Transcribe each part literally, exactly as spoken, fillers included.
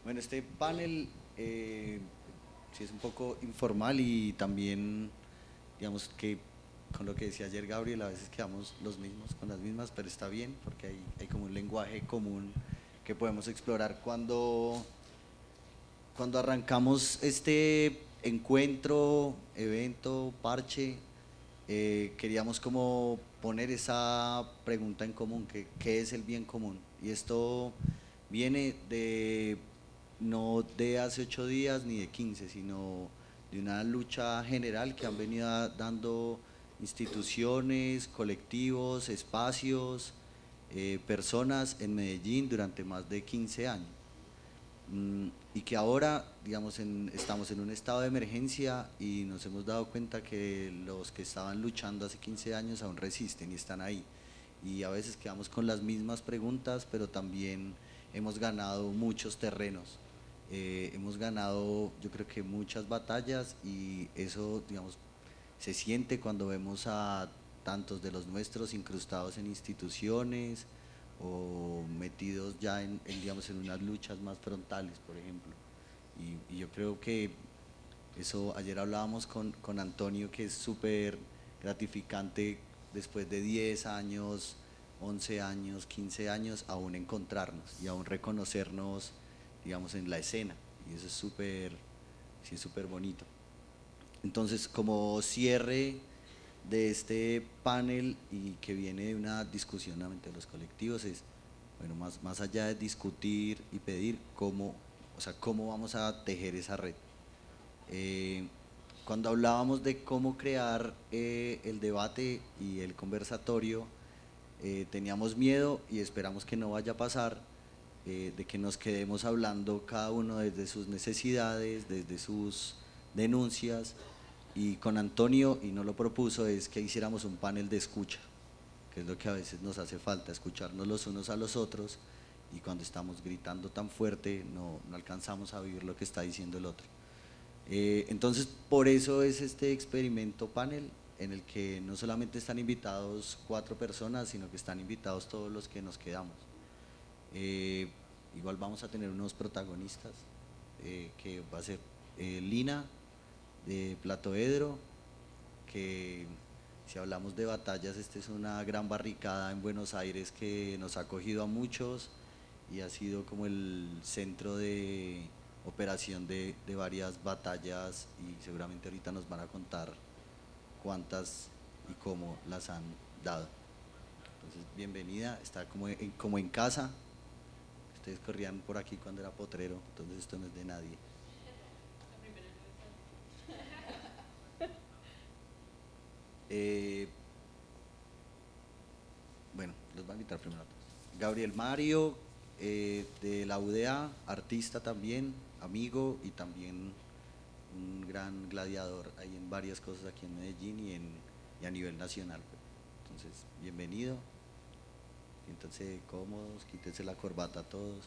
Bueno, este panel eh, sí es un poco informal y también, digamos que con lo que decía ayer Gabriel, a veces quedamos los mismos con las mismas, pero está bien porque hay, hay como un lenguaje común que podemos explorar cuando, cuando arrancamos este encuentro, evento, parche. Eh, queríamos como poner esa pregunta en común, que, ¿qué es el bien común? Y esto viene de, no de hace ocho días ni de quince, sino de una lucha general que han venido dando instituciones, colectivos, espacios, eh, personas en Medellín durante más de quince años. Mm, y que ahora, digamos, en, estamos en un estado de emergencia y nos hemos dado cuenta que los que estaban luchando hace quince años aún resisten y están ahí. Y a veces quedamos con las mismas preguntas, pero también hemos ganado muchos terrenos. Eh, hemos ganado, yo creo que muchas batallas y eso, digamos, se siente cuando vemos a tantos de los nuestros incrustados en instituciones o metidos ya en, en, digamos, en unas luchas más frontales, por ejemplo. Y, y yo creo que eso, ayer hablábamos con, con Antonio, que es súper gratificante después de diez años, once años, quince años, aún encontrarnos y aún reconocernos, digamos, en la escena. Y eso es súper, sí, es súper bonito. Entonces, como cierre de este panel y que viene de una discusión entre los colectivos es, bueno, más, más allá de discutir y pedir cómo, o sea, cómo vamos a tejer esa red. Eh, cuando hablábamos de cómo crear eh, el debate y el conversatorio, eh, teníamos miedo y esperamos que no vaya a pasar, eh, de que nos quedemos hablando cada uno desde sus necesidades, desde sus denuncias, y con Antonio, y no lo propuso, es que hiciéramos un panel de escucha, que es lo que a veces nos hace falta, escucharnos los unos a los otros, y cuando estamos gritando tan fuerte no, no alcanzamos a vivir lo que está diciendo el otro. Eh, entonces, por eso es este experimento panel en el que no solamente están invitados cuatro personas, sino que están invitados todos los que nos quedamos. Eh, igual vamos a tener unos protagonistas, eh, que va a ser eh, Lina de Platoedro, que si hablamos de batallas, esta es una gran barricada en Buenos Aires que nos ha acogido a muchos y ha sido como el centro de operación de, de varias batallas, y seguramente ahorita nos van a contar cuántas y cómo las han dado. Entonces, bienvenida, está como en, como en casa. Ustedes corrían por aquí cuando era potrero, entonces esto no es de nadie. Eh, bueno, los voy a invitar primero a todos. Gabriel Mario, eh, de la U D A, artista también, amigo y también un gran gladiador. Hay en varias cosas aquí en Medellín y, en, y a nivel nacional. Entonces, bienvenido. Siéntense cómodos, quítense la corbata a todos.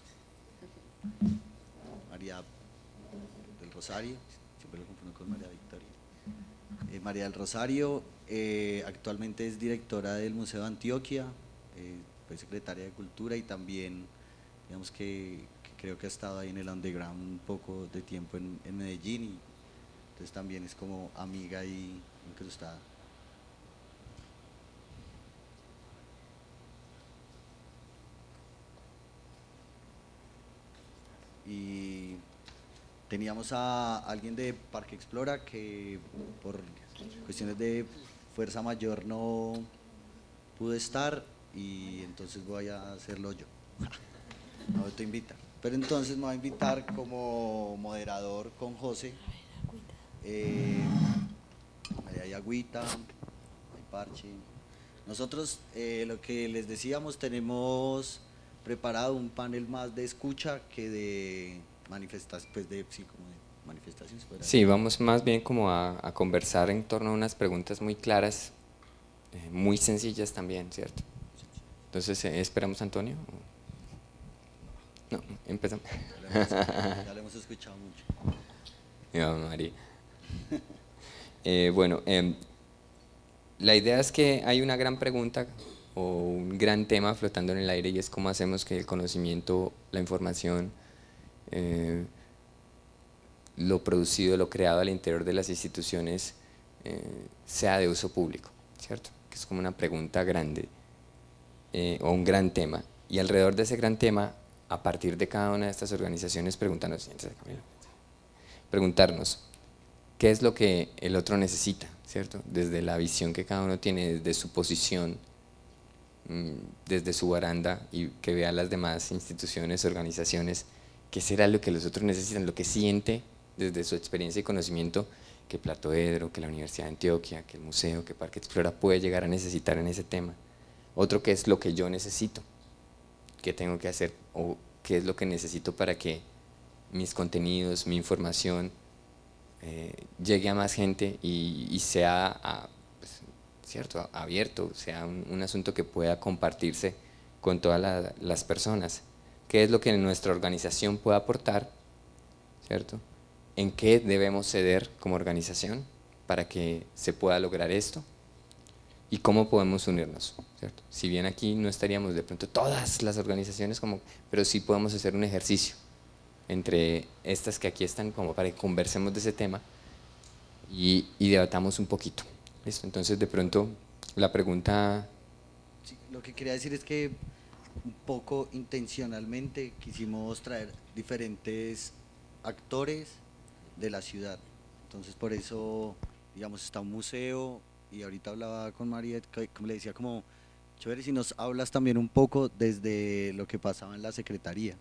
María del Rosario, siempre lo confundo con María Victoria. Eh, María del Rosario, eh, actualmente es directora del Museo de Antioquia, eh, fue secretaria de Cultura y también, digamos que, que, creo que ha estado ahí en el underground un poco de tiempo en, en Medellín, y entonces también es como amiga y incrustada. Y teníamos a alguien de Parque Explora que por cuestiones de fuerza mayor no pudo estar, y entonces voy a hacerlo yo. No te invita. Pero entonces me va a invitar como moderador con José. Eh, ahí hay agüita, hay parche. Nosotros, eh, lo que les decíamos, tenemos preparado un panel más de escucha que de manifestaciones, pues de, sí, como de manifestaciones. Sí, vamos más bien como a, a conversar en torno a unas preguntas muy claras, eh, muy sencillas también, ¿cierto? Entonces, eh, ¿esperamos a Antonio? No, empezamos. Ya lo hemos, ya lo hemos escuchado mucho. Mi mamá María. Eh, bueno, eh, la idea es que hay una gran pregunta o un gran tema flotando en el aire, y es cómo hacemos que el conocimiento, la información, eh, lo producido, lo creado al interior de las instituciones eh, sea de uso público, ¿cierto? Que es como una pregunta grande eh, o un gran tema. Y alrededor de ese gran tema, a partir de cada una de estas organizaciones, preguntarnos, preguntarnos qué es lo que el otro necesita, ¿cierto? Desde la visión que cada uno tiene, desde su posición, desde su baranda, y que vea las demás instituciones, organizaciones, qué será lo que los otros necesitan, lo que siente desde su experiencia y conocimiento que Platoedro, que la Universidad de Antioquia, que el museo, que Parque Explora puede llegar a necesitar en ese tema. Otro, qué es lo que yo necesito, qué tengo que hacer o qué es lo que necesito para que mis contenidos, mi información eh, llegue a más gente y, y sea a, pues, cierto, abierto, sea un, un asunto que pueda compartirse con todas la, las personas. ¿Qué es lo que nuestra organización puede aportar? ¿Cierto? ¿En qué debemos ceder como organización para que se pueda lograr esto? ¿Y cómo podemos unirnos? ¿Cierto? Si bien aquí no estaríamos de pronto todas las organizaciones, como, pero sí podemos hacer un ejercicio entre estas que aquí están como para que conversemos de ese tema y, y debatamos un poquito. ¿Listo? Entonces de pronto la pregunta... Sí, lo que quería decir es que un poco intencionalmente quisimos traer diferentes actores de la ciudad. Entonces por eso, digamos, está un museo y ahorita hablaba con María, como le decía, como chévere si nos hablas también un poco desde lo que pasaba en la secretaría,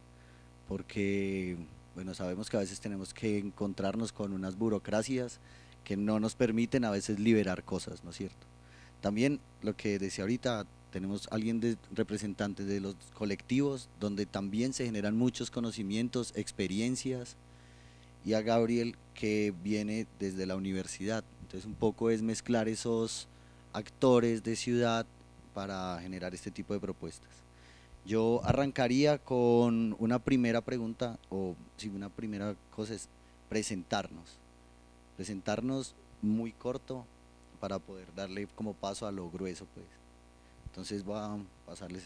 porque bueno, sabemos que a veces tenemos que encontrarnos con unas burocracias que no nos permiten a veces liberar cosas, ¿no es cierto? También lo que decía ahorita, tenemos alguien de representantes de los colectivos donde también se generan muchos conocimientos, experiencias, y a Gabriel que viene desde la universidad. Entonces un poco es mezclar esos actores de ciudad para generar este tipo de propuestas. Yo arrancaría con una primera pregunta, o sí, una primera cosa es presentarnos. Presentarnos muy corto para poder darle como paso a lo grueso, pues. Entonces voy a pasarles.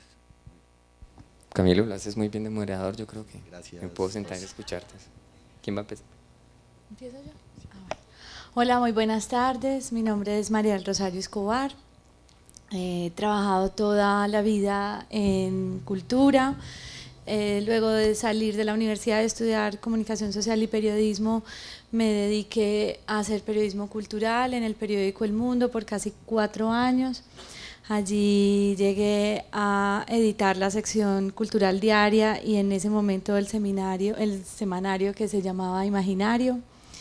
Camilo, lo haces muy bien de moderador, yo creo que Gracias. me puedo sentar y escucharte. ¿Quién va a empezar? ¿Empiezo yo? Ah, bueno. Hola, muy buenas tardes. Mi nombre es María del Rosario Escobar. He trabajado toda la vida en cultura. Eh, luego de salir de la universidad de estudiar comunicación social y periodismo, me dediqué a hacer periodismo cultural en el periódico El Mundo por casi cuatro años. Allí llegué a editar la sección cultural diaria y en ese momento el seminario, el semanario que se llamaba Imaginario.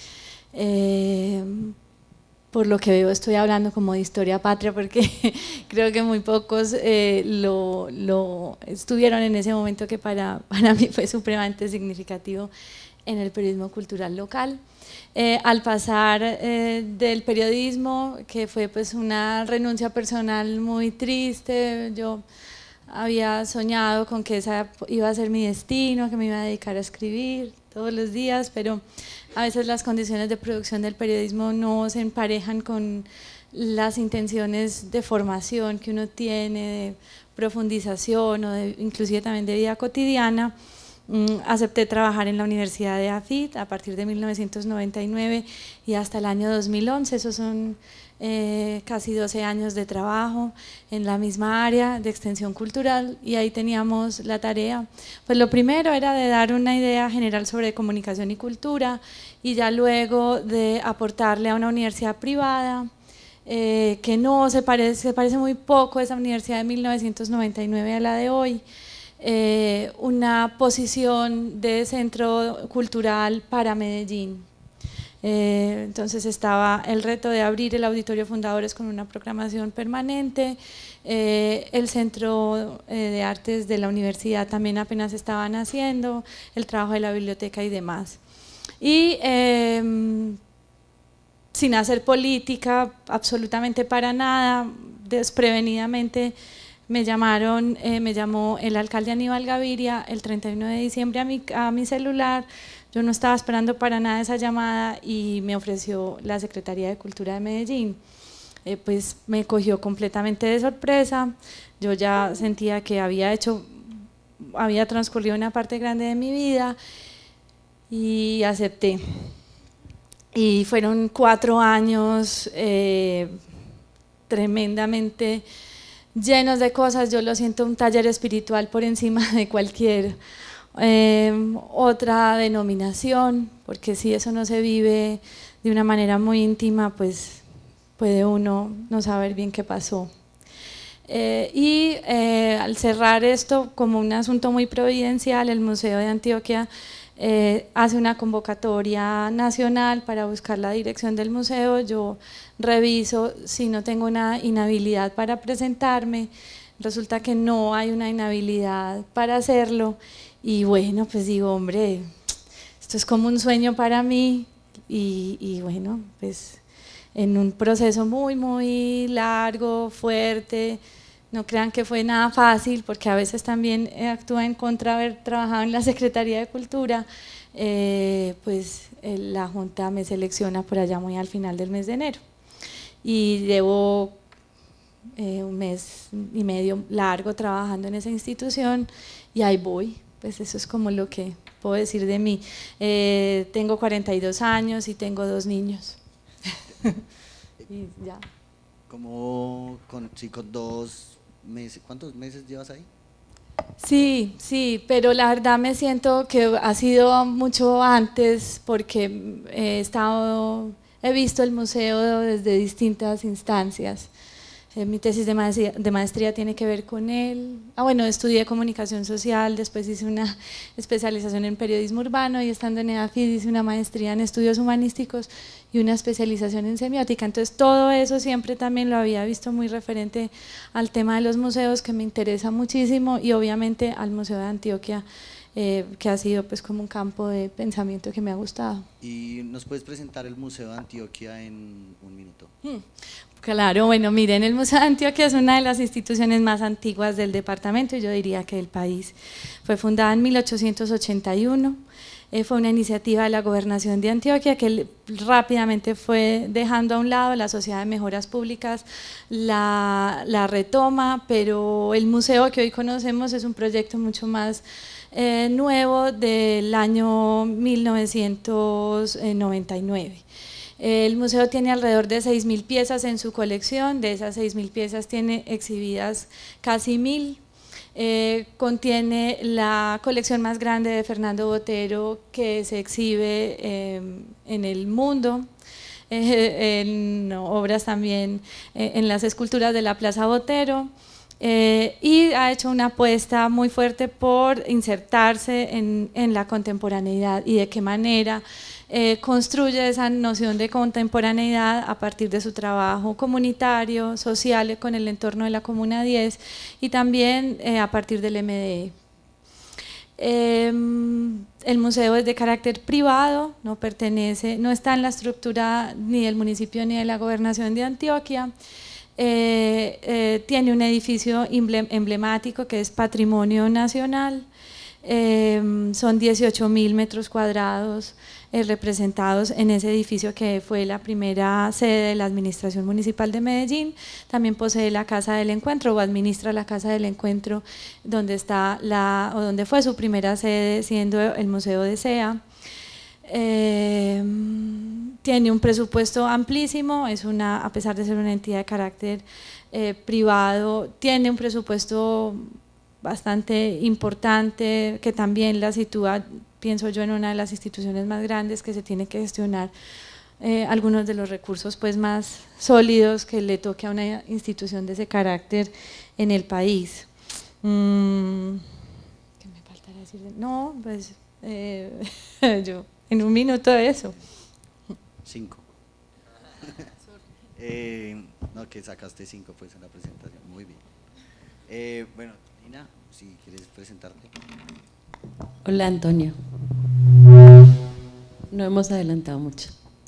Eh, por lo que veo estoy hablando como de historia patria porque creo que muy pocos eh, lo, lo estuvieron en ese momento que para, para mí fue supremamente significativo en el periodismo cultural local. Eh, al pasar eh, del periodismo, que fue pues una renuncia personal muy triste, yo había soñado con que esa iba a ser mi destino, que me iba a dedicar a escribir todos los días, pero a veces las condiciones de producción del periodismo no se emparejan con las intenciones de formación que uno tiene, de profundización o de, inclusive también de vida cotidiana. Mm, acepté trabajar en la Universidad de A F I T a partir de mil novecientos noventa y nueve y hasta el año dos mil once, esos son eh, casi doce años de trabajo en la misma área de extensión cultural, y ahí teníamos la tarea, pues lo primero era de dar una idea general sobre comunicación y cultura, y ya luego de aportarle a una universidad privada eh, que no se parece, se parece muy poco a esa universidad de mil novecientos noventa y nueve a la de hoy, eh, una posición de centro cultural para Medellín. Eh, entonces estaba el reto de abrir el Auditorio Fundadores con una programación permanente, eh, el Centro eh, de Artes de la universidad también apenas estaban haciendo, el trabajo de la biblioteca y demás. Y eh, sin hacer política absolutamente para nada, desprevenidamente me llamaron, eh, me llamó el alcalde Aníbal Gaviria el treinta y uno de diciembre a mi, a mi celular. Yo no estaba esperando para nada esa llamada y me ofreció la Secretaría de Cultura de Medellín. Eh, pues me cogió completamente de sorpresa. Yo ya sentía que había hecho, había transcurrido una parte grande de mi vida y acepté. Y fueron cuatro años eh, tremendamente llenos de cosas. Yo lo siento un taller espiritual por encima de cualquier eh, otra denominación, porque si eso no se vive de una manera muy íntima, pues puede uno no saber bien qué pasó. Eh, y eh, al cerrar esto como un asunto muy providencial, el Museo de Antioquia eh, hace una convocatoria nacional para buscar la dirección del museo. Yo reviso si no tengo una inhabilidad para presentarme, resulta que no hay una inhabilidad para hacerlo, y bueno, pues digo, hombre, esto es como un sueño para mí, y, y bueno, pues en un proceso muy, muy largo, fuerte. No crean que fue nada fácil, porque a veces también actúa en contra de haber trabajado en la Secretaría de Cultura. Eh, pues eh, la Junta me selecciona por allá muy al final del mes de enero. Y llevo eh, un mes y medio largo trabajando en esa institución, y ahí voy. Pues eso es como lo que puedo decir de mí. Eh, tengo cuarenta y dos años y tengo dos niños. Y ya. Como con, sí, con dos meses, ¿cuántos meses llevas ahí? Sí, sí, pero la verdad me siento que ha sido mucho antes, porque he estado, he visto el museo desde distintas instancias. Eh, mi tesis de maestría, de maestría tiene que ver con él. Ah, bueno, estudié comunicación social, después hice una especialización en periodismo urbano, y estando en EAFID hice una maestría en estudios humanísticos y una especialización en semiótica. Entonces todo eso siempre también lo había visto muy referente al tema de los museos, que me interesa muchísimo, y obviamente al Museo de Antioquia, eh, que ha sido pues como un campo de pensamiento que me ha gustado. ¿Y nos puedes presentar el Museo de Antioquia en un minuto? Hmm. Claro, bueno, miren, el Museo de Antioquia es una de las instituciones más antiguas del departamento, y yo diría que del país. Fue fundada en mil ochocientos ochenta y uno, eh, fue una iniciativa de la Gobernación de Antioquia, que rápidamente fue dejando a un lado. La Sociedad de Mejoras Públicas la, la retoma, pero el museo que hoy conocemos es un proyecto mucho más eh, nuevo, del año mil novecientos noventa y nueve. El museo tiene alrededor de seis mil piezas en su colección. De esas seis mil piezas tiene exhibidas casi mil. Eh, contiene la colección más grande de Fernando Botero que se exhibe eh, en el mundo, eh, en obras también, eh, en las esculturas de la Plaza Botero. Eh, y ha hecho una apuesta muy fuerte por insertarse en, en la contemporaneidad, y de qué manera eh, construye esa noción de contemporaneidad a partir de su trabajo comunitario, social, con el entorno de la Comuna diez, y también eh, a partir del M D E. Eh, el museo es de carácter privado, no pertenece, no está en la estructura ni del municipio ni de la Gobernación de Antioquia. Eh, eh, tiene un edificio emblemático que es Patrimonio Nacional. Eh, son dieciocho mil metros cuadrados eh, representados en ese edificio, que fue la primera sede de la Administración Municipal de Medellín. También posee la Casa del Encuentro, o administra la Casa del Encuentro, donde está la, o donde fue su primera sede, siendo el Museo de C E A. Eh, tiene un presupuesto amplísimo, es una, a pesar de ser una entidad de carácter eh, privado, tiene un presupuesto bastante importante, que también la sitúa, pienso yo, en una de las instituciones más grandes, que se tiene que gestionar eh, algunos de los recursos pues más sólidos que le toque a una institución de ese carácter en el país. Mm, ¿Qué me faltará decir? No, pues eh, yo en un minuto de eso. Cinco. eh, no, que sacaste cinco pues en la presentación, muy bien. Eh, bueno, Nina, si quieres presentarte. Hola, Antonio. No hemos adelantado mucho.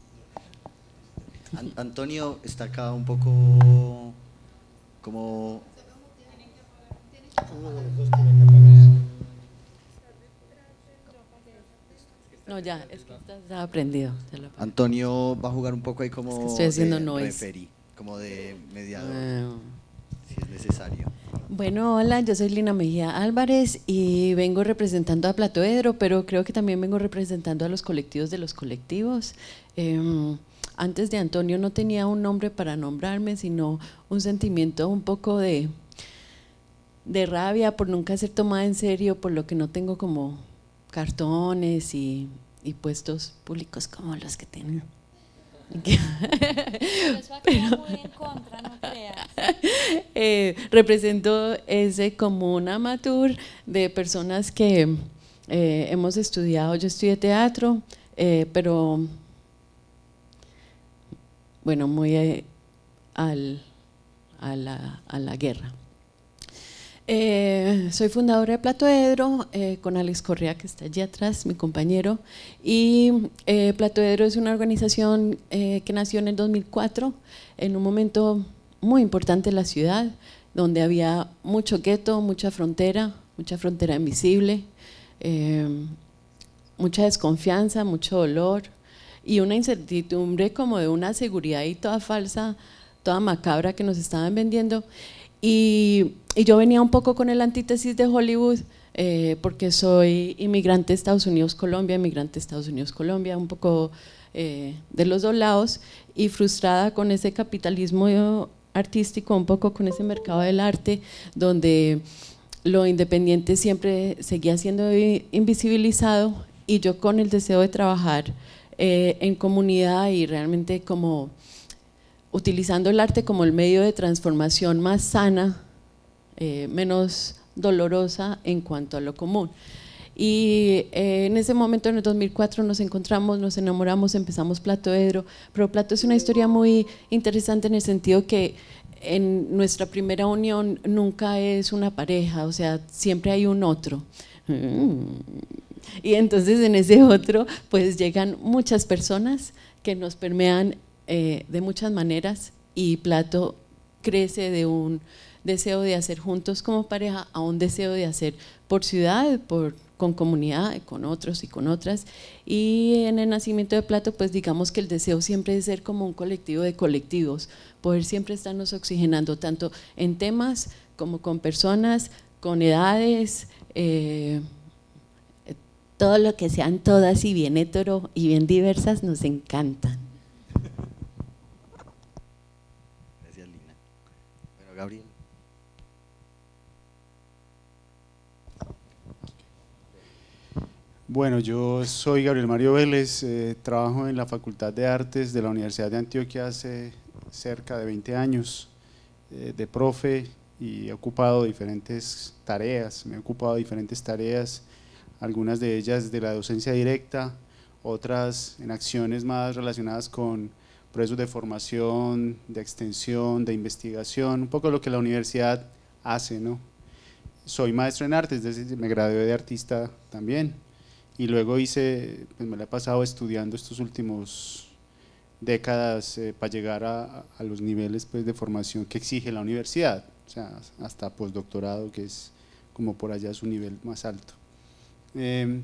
An Antonio está acá un poco como… Uno de los dos tiene que apagar. No, ya, es que estaba prendido. Antonio va a jugar un poco ahí como es que estoy haciendo de noise. referee, como de mediador, Wow. si es necesario. Bueno, hola, yo soy Lina Mejía Álvarez y vengo representando a Platoedro, pero creo que también vengo representando a los colectivos de los colectivos. Eh, antes de Antonio no tenía un nombre para nombrarme, sino un sentimiento un poco de, de rabia por nunca ser tomada en serio, por lo que no tengo como cartones y, y puestos públicos como los que tienen. Pero eso aquí va muy en contra, no creas. Eh, represento ese como un amateur de personas que eh, hemos estudiado, yo estudié teatro, eh, pero bueno, muy eh, al, a, la, a la guerra. Eh, soy fundadora de Platoedro, eh, con Alex Correa, que está allí atrás, mi compañero, y eh, Platoedro es una organización eh, que nació en el dos mil cuatro, en un momento muy importante en la ciudad, donde había mucho gueto, mucha frontera, mucha frontera invisible, eh, mucha desconfianza, mucho dolor y una incertidumbre como de una seguridad y toda falsa, toda macabra que nos estaban vendiendo. Y, y yo venía un poco con el antítesis de Hollywood, eh, porque soy inmigrante de Estados Unidos-Colombia, inmigrante de Estados Unidos-Colombia, un poco eh, de los dos lados, y frustrada con ese capitalismo artístico, un poco con ese mercado del arte, donde lo independiente siempre seguía siendo invisibilizado, y yo con el deseo de trabajar eh, en comunidad y realmente como utilizando el arte como el medio de transformación más sana, eh, menos dolorosa en cuanto a lo común. Y eh, en ese momento, en el dos mil cuatro, nos encontramos, nos enamoramos, empezamos Platoedro, pero Plato es una historia muy interesante en el sentido que en nuestra primera unión nunca es una pareja, o sea, siempre hay un otro. Y entonces en ese otro pues llegan muchas personas que nos permean eh, de muchas maneras, y Plato crece de un deseo de hacer juntos como pareja a un deseo de hacer por ciudad, por, con comunidad, con otros y con otras. Y en el nacimiento de Plato pues digamos que el deseo siempre es ser como un colectivo de colectivos, poder siempre estarnos oxigenando tanto en temas como con personas, con edades, eh, todo lo que sean todas y bien hetero y bien diversas nos encantan. Gracias, Lina. Bueno, Gabriel. Bueno, yo soy Gabriel Mario Vélez, eh, trabajo en la Facultad de Artes de la Universidad de Antioquia hace cerca de veinte años, eh, de profe, y he ocupado diferentes tareas, me he ocupado de diferentes tareas, algunas de ellas de la docencia directa, otras en acciones más relacionadas con procesos de formación, de extensión, de investigación, un poco lo que la universidad hace, ¿no? Soy maestro en artes, desde me gradué de artista también, y luego hice, pues me la he pasado estudiando estos últimos décadas eh, para llegar a, a los niveles pues, de formación que exige la universidad, o sea, hasta postdoctorado, que es como por allá su nivel más alto. Eh,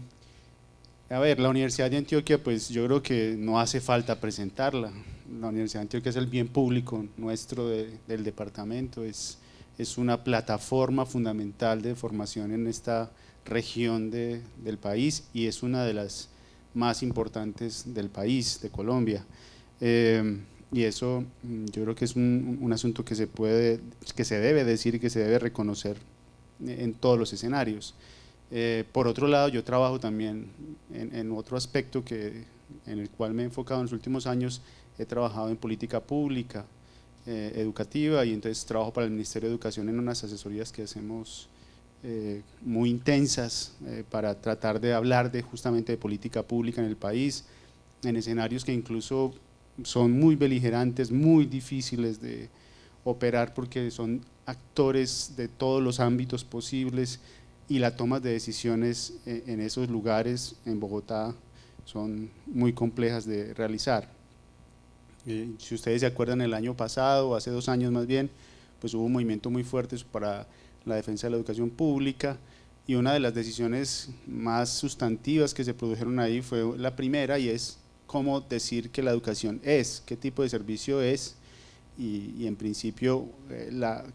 a ver, la Universidad de Antioquia, pues yo creo que no hace falta presentarla. La Universidad de Antioquia es el bien público nuestro de, del departamento, es, es una plataforma fundamental de formación en esta región de, del país, y es una de las más importantes del país, de Colombia. Eh, y eso yo creo que es un, un asunto que se puede, que se debe decir y que se debe reconocer en todos los escenarios. Eh, por otro lado, yo trabajo también en, en otro aspecto que, en el cual me he enfocado en los últimos años. He trabajado en política pública, eh, educativa, y entonces trabajo para el Ministerio de Educación en unas asesorías que hacemos eh, muy intensas eh, para tratar de hablar de justamente de política pública en el país, en escenarios que incluso son muy beligerantes, muy difíciles de operar porque son actores de todos los ámbitos posibles, y la toma de decisiones en esos lugares en Bogotá son muy complejas de realizar. Eh, si ustedes se acuerdan, el año pasado, o hace dos años más bien, pues hubo un movimiento muy fuerte para la defensa de la educación pública, y una de las decisiones más sustantivas que se produjeron ahí fue la primera, y es cómo decir que la educación es, qué tipo de servicio es, y, y en principio eh, la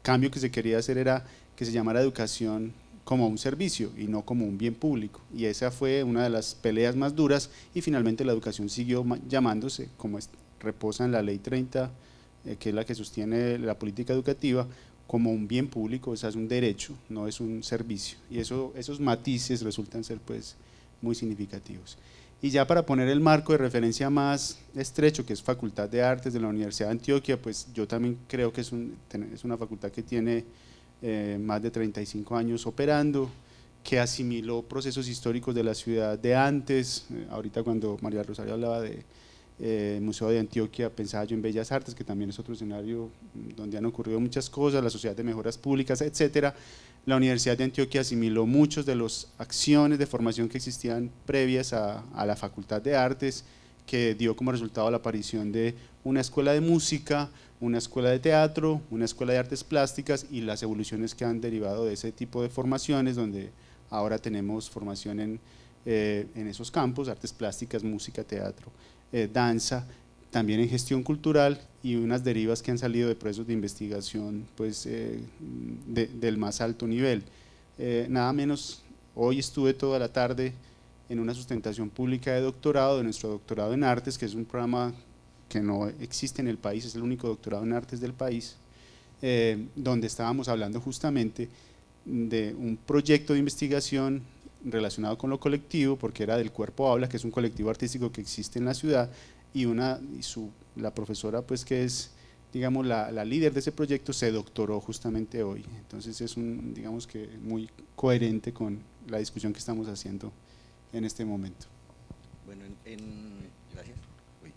cambio que se quería hacer era que se llamara educación como un servicio y no como un bien público, y esa fue una de las peleas más duras, y finalmente la educación siguió llamándose, como es, reposa en la ley treinta, eh, que es la que sostiene la política educativa, como un bien público, o sea, es un derecho, no es un servicio, y eso, esos matices resultan ser pues muy significativos. Y ya para poner el marco de referencia más estrecho, que es Facultad de Artes de la Universidad de Antioquia, pues yo también creo que es, un, es una facultad que tiene eh, más de treinta y cinco años operando, que asimiló procesos históricos de la ciudad de antes. Eh, ahorita cuando María Rosario hablaba de eh, Museo de Antioquia, pensaba yo en Bellas Artes, que también es otro escenario donde han ocurrido muchas cosas, la Sociedad de Mejoras Públicas, etcétera. La Universidad de Antioquia asimiló muchos de las acciones de formación que existían previas a, a la Facultad de Artes, que dio como resultado la aparición de una escuela de música, una escuela de teatro, una escuela de artes plásticas, y las evoluciones que han derivado de ese tipo de formaciones, donde ahora tenemos formación en, eh, en esos campos: artes plásticas, música, teatro, eh, danza, también en gestión cultural, y unas derivas que han salido de procesos de investigación pues, eh, de, del más alto nivel. Eh, nada menos, hoy estuve toda la tarde en una sustentación pública de doctorado, de nuestro doctorado en artes, que es un programa que no existe en el país, es el único doctorado en artes del país, eh, donde estábamos hablando justamente de un proyecto de investigación relacionado con lo colectivo, porque era del Cuerpo Aula, que es un colectivo artístico que existe en la ciudad, y, una, y su, la profesora pues que es digamos la, la líder de ese proyecto se doctoró justamente hoy. Entonces es un, digamos que muy coherente con la discusión que estamos haciendo en este momento. Bueno, en, en gracias. Uy.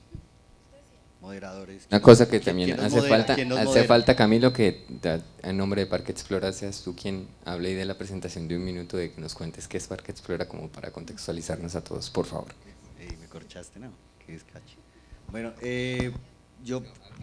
Moderadores. Una cosa que ¿quién, también quién hace modera? falta, ¿Quién nos hace modera? falta, Camilo, que da, en nombre de Parque Explora seas tú quien hable y de la presentación de un minuto, de que nos cuentes qué es Parque Explora, como para contextualizarnos a todos, por favor. Ey, me corchaste, ¿no? Qué descache. Bueno, eh, yo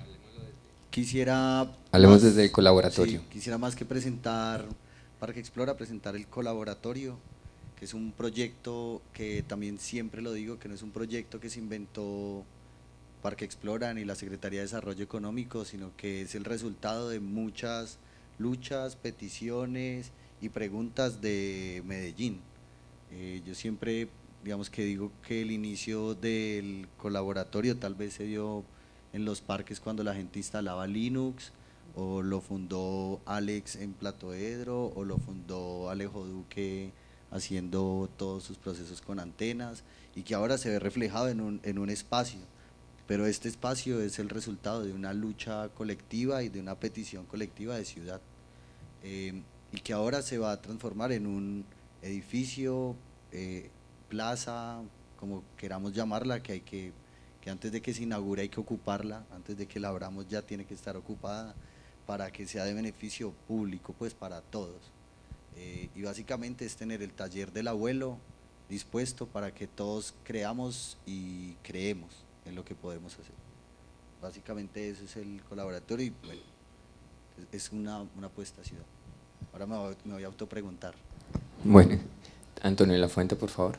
quisiera… Hablemos más, desde el colaboratorio. Sí, quisiera más que presentar Parque Explora, presentar el colaboratorio, que es un proyecto que también siempre lo digo, que no es un proyecto que se inventó Parque Explora ni la Secretaría de Desarrollo Económico, sino que es el resultado de muchas luchas, peticiones y preguntas de Medellín. Eh, yo siempre, digamos que digo que el inicio del colaboratorio tal vez se dio en los parques cuando la gente instalaba Linux, o lo fundó Alex en Platoedro, o lo fundó Alejo Duque haciendo todos sus procesos con antenas, y que ahora se ve reflejado en un, en un espacio. Pero este espacio es el resultado de una lucha colectiva y de una petición colectiva de ciudad, eh, y que ahora se va a transformar en un edificio, eh, plaza, como queramos llamarla, que hay que, que antes de que se inaugure hay que ocuparla, antes de que la abramos ya tiene que estar ocupada, para que sea de beneficio público pues para todos. Eh, y básicamente es tener el taller del abuelo dispuesto para que todos creamos y creemos en lo que podemos hacer. Básicamente ese es el colaboratorio, y bueno, es una, una apuesta a ciudad. Ahora me voy, me voy a autopreguntar. Bueno, Antonio de la Fuente, por favor.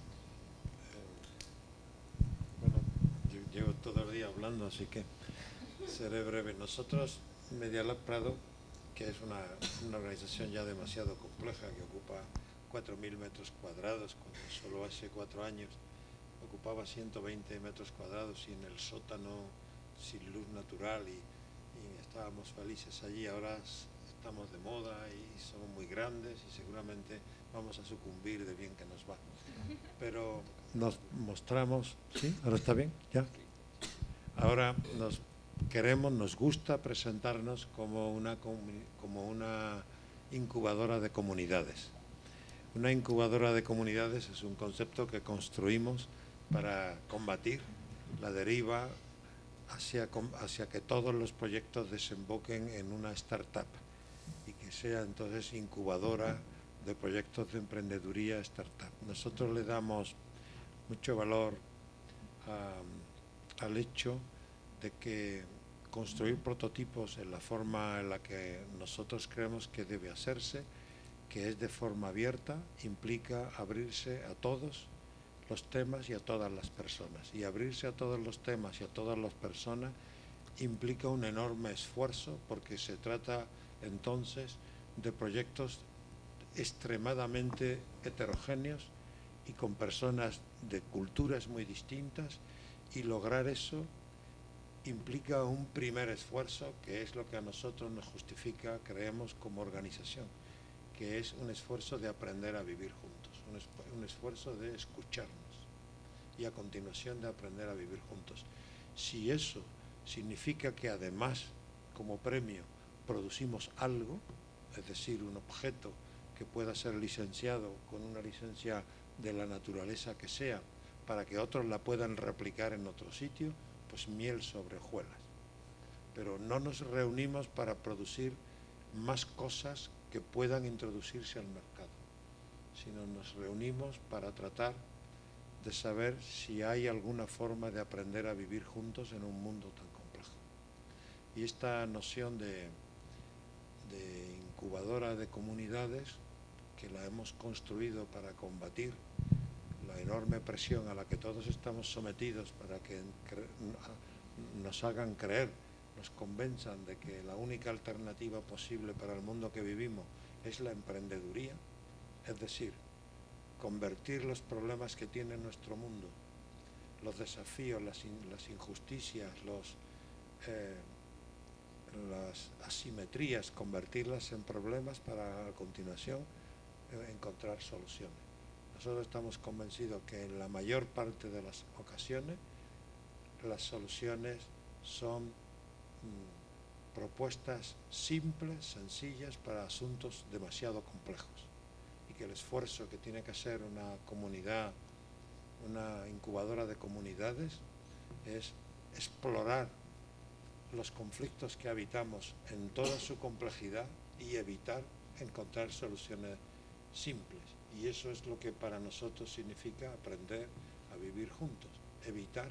Bueno, yo llevo todo el día hablando, así que seré breve. Nosotros, Medialab Prado, que es una, una organización ya demasiado compleja, que ocupa cuatro mil metros cuadrados, cuando solo hace cuatro años ocupaba ciento veinte metros cuadrados y en el sótano sin luz natural, y, y estábamos felices allí. Ahora estamos de moda y somos muy grandes y seguramente vamos a sucumbir de bien que nos va. Pero nos mostramos, ¿sí? ¿Ahora está bien? ¿Ya? Ahora nos queremos, nos gusta presentarnos como una, como una incubadora de comunidades. Una incubadora de comunidades es un concepto que construimos para combatir la deriva hacia, hacia que todos los proyectos desemboquen en una startup y que sea entonces incubadora de proyectos de emprendeduría startup. Nosotros le damos mucho valor a, al hecho de que construir prototipos en la forma en la que nosotros creemos que debe hacerse, que es de forma abierta, implica abrirse a todos los temas y a todas las personas. Y abrirse a todos los temas y a todas las personas implica un enorme esfuerzo, porque se trata entonces de proyectos extremadamente heterogéneos y con personas de culturas muy distintas, y lograr eso implica un primer esfuerzo que es lo que a nosotros nos justifica, creemos, como organización, que es un esfuerzo de aprender a vivir juntos, un, es, un esfuerzo de escucharnos y a continuación de aprender a vivir juntos. Si eso significa que además, como premio, producimos algo, es decir, un objeto que pueda ser licenciado con una licencia de la naturaleza que sea, para que otros la puedan replicar en otro sitio, pues miel sobre hojuelas. Pero no nos reunimos para producir más cosas que puedan introducirse al mercado, sino nos reunimos para tratar de saber si hay alguna forma de aprender a vivir juntos en un mundo tan complejo. Y esta noción de, de incubadora de comunidades, que la hemos construido para combatir la enorme presión a la que todos estamos sometidos para que nos hagan creer, nos convenzan de que la única alternativa posible para el mundo que vivimos es la emprendeduría, es decir, convertir los problemas que tiene nuestro mundo, los desafíos, las, in, las injusticias, los, eh, las asimetrías, convertirlas en problemas para a continuación eh, encontrar soluciones. Nosotros estamos convencidos que en la mayor parte de las ocasiones las soluciones son mmm, propuestas simples, sencillas para asuntos demasiado complejos, y que el esfuerzo que tiene que hacer una comunidad, una incubadora de comunidades, es explorar los conflictos que habitamos en toda su complejidad y evitar encontrar soluciones simples. Y eso es lo que para nosotros significa aprender a vivir juntos, evitar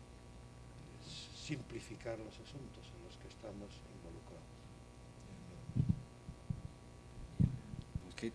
simplificar los asuntos en los que estamos involucrados. Okay.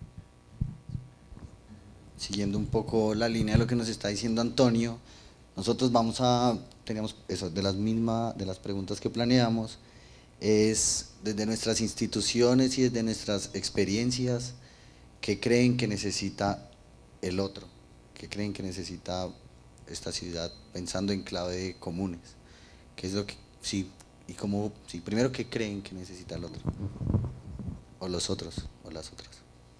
Siguiendo un poco la línea de lo que nos está diciendo Antonio, nosotros vamos a, teníamos eso, de las mismas, de las preguntas que planeamos, es desde nuestras instituciones y desde nuestras experiencias, ¿qué creen que necesita el otro? ¿Qué creen que necesita esta ciudad, pensando en clave comunes? ¿Qué es lo que, sí, y cómo, sí, primero, qué creen que necesita el otro? O los otros, o las otras.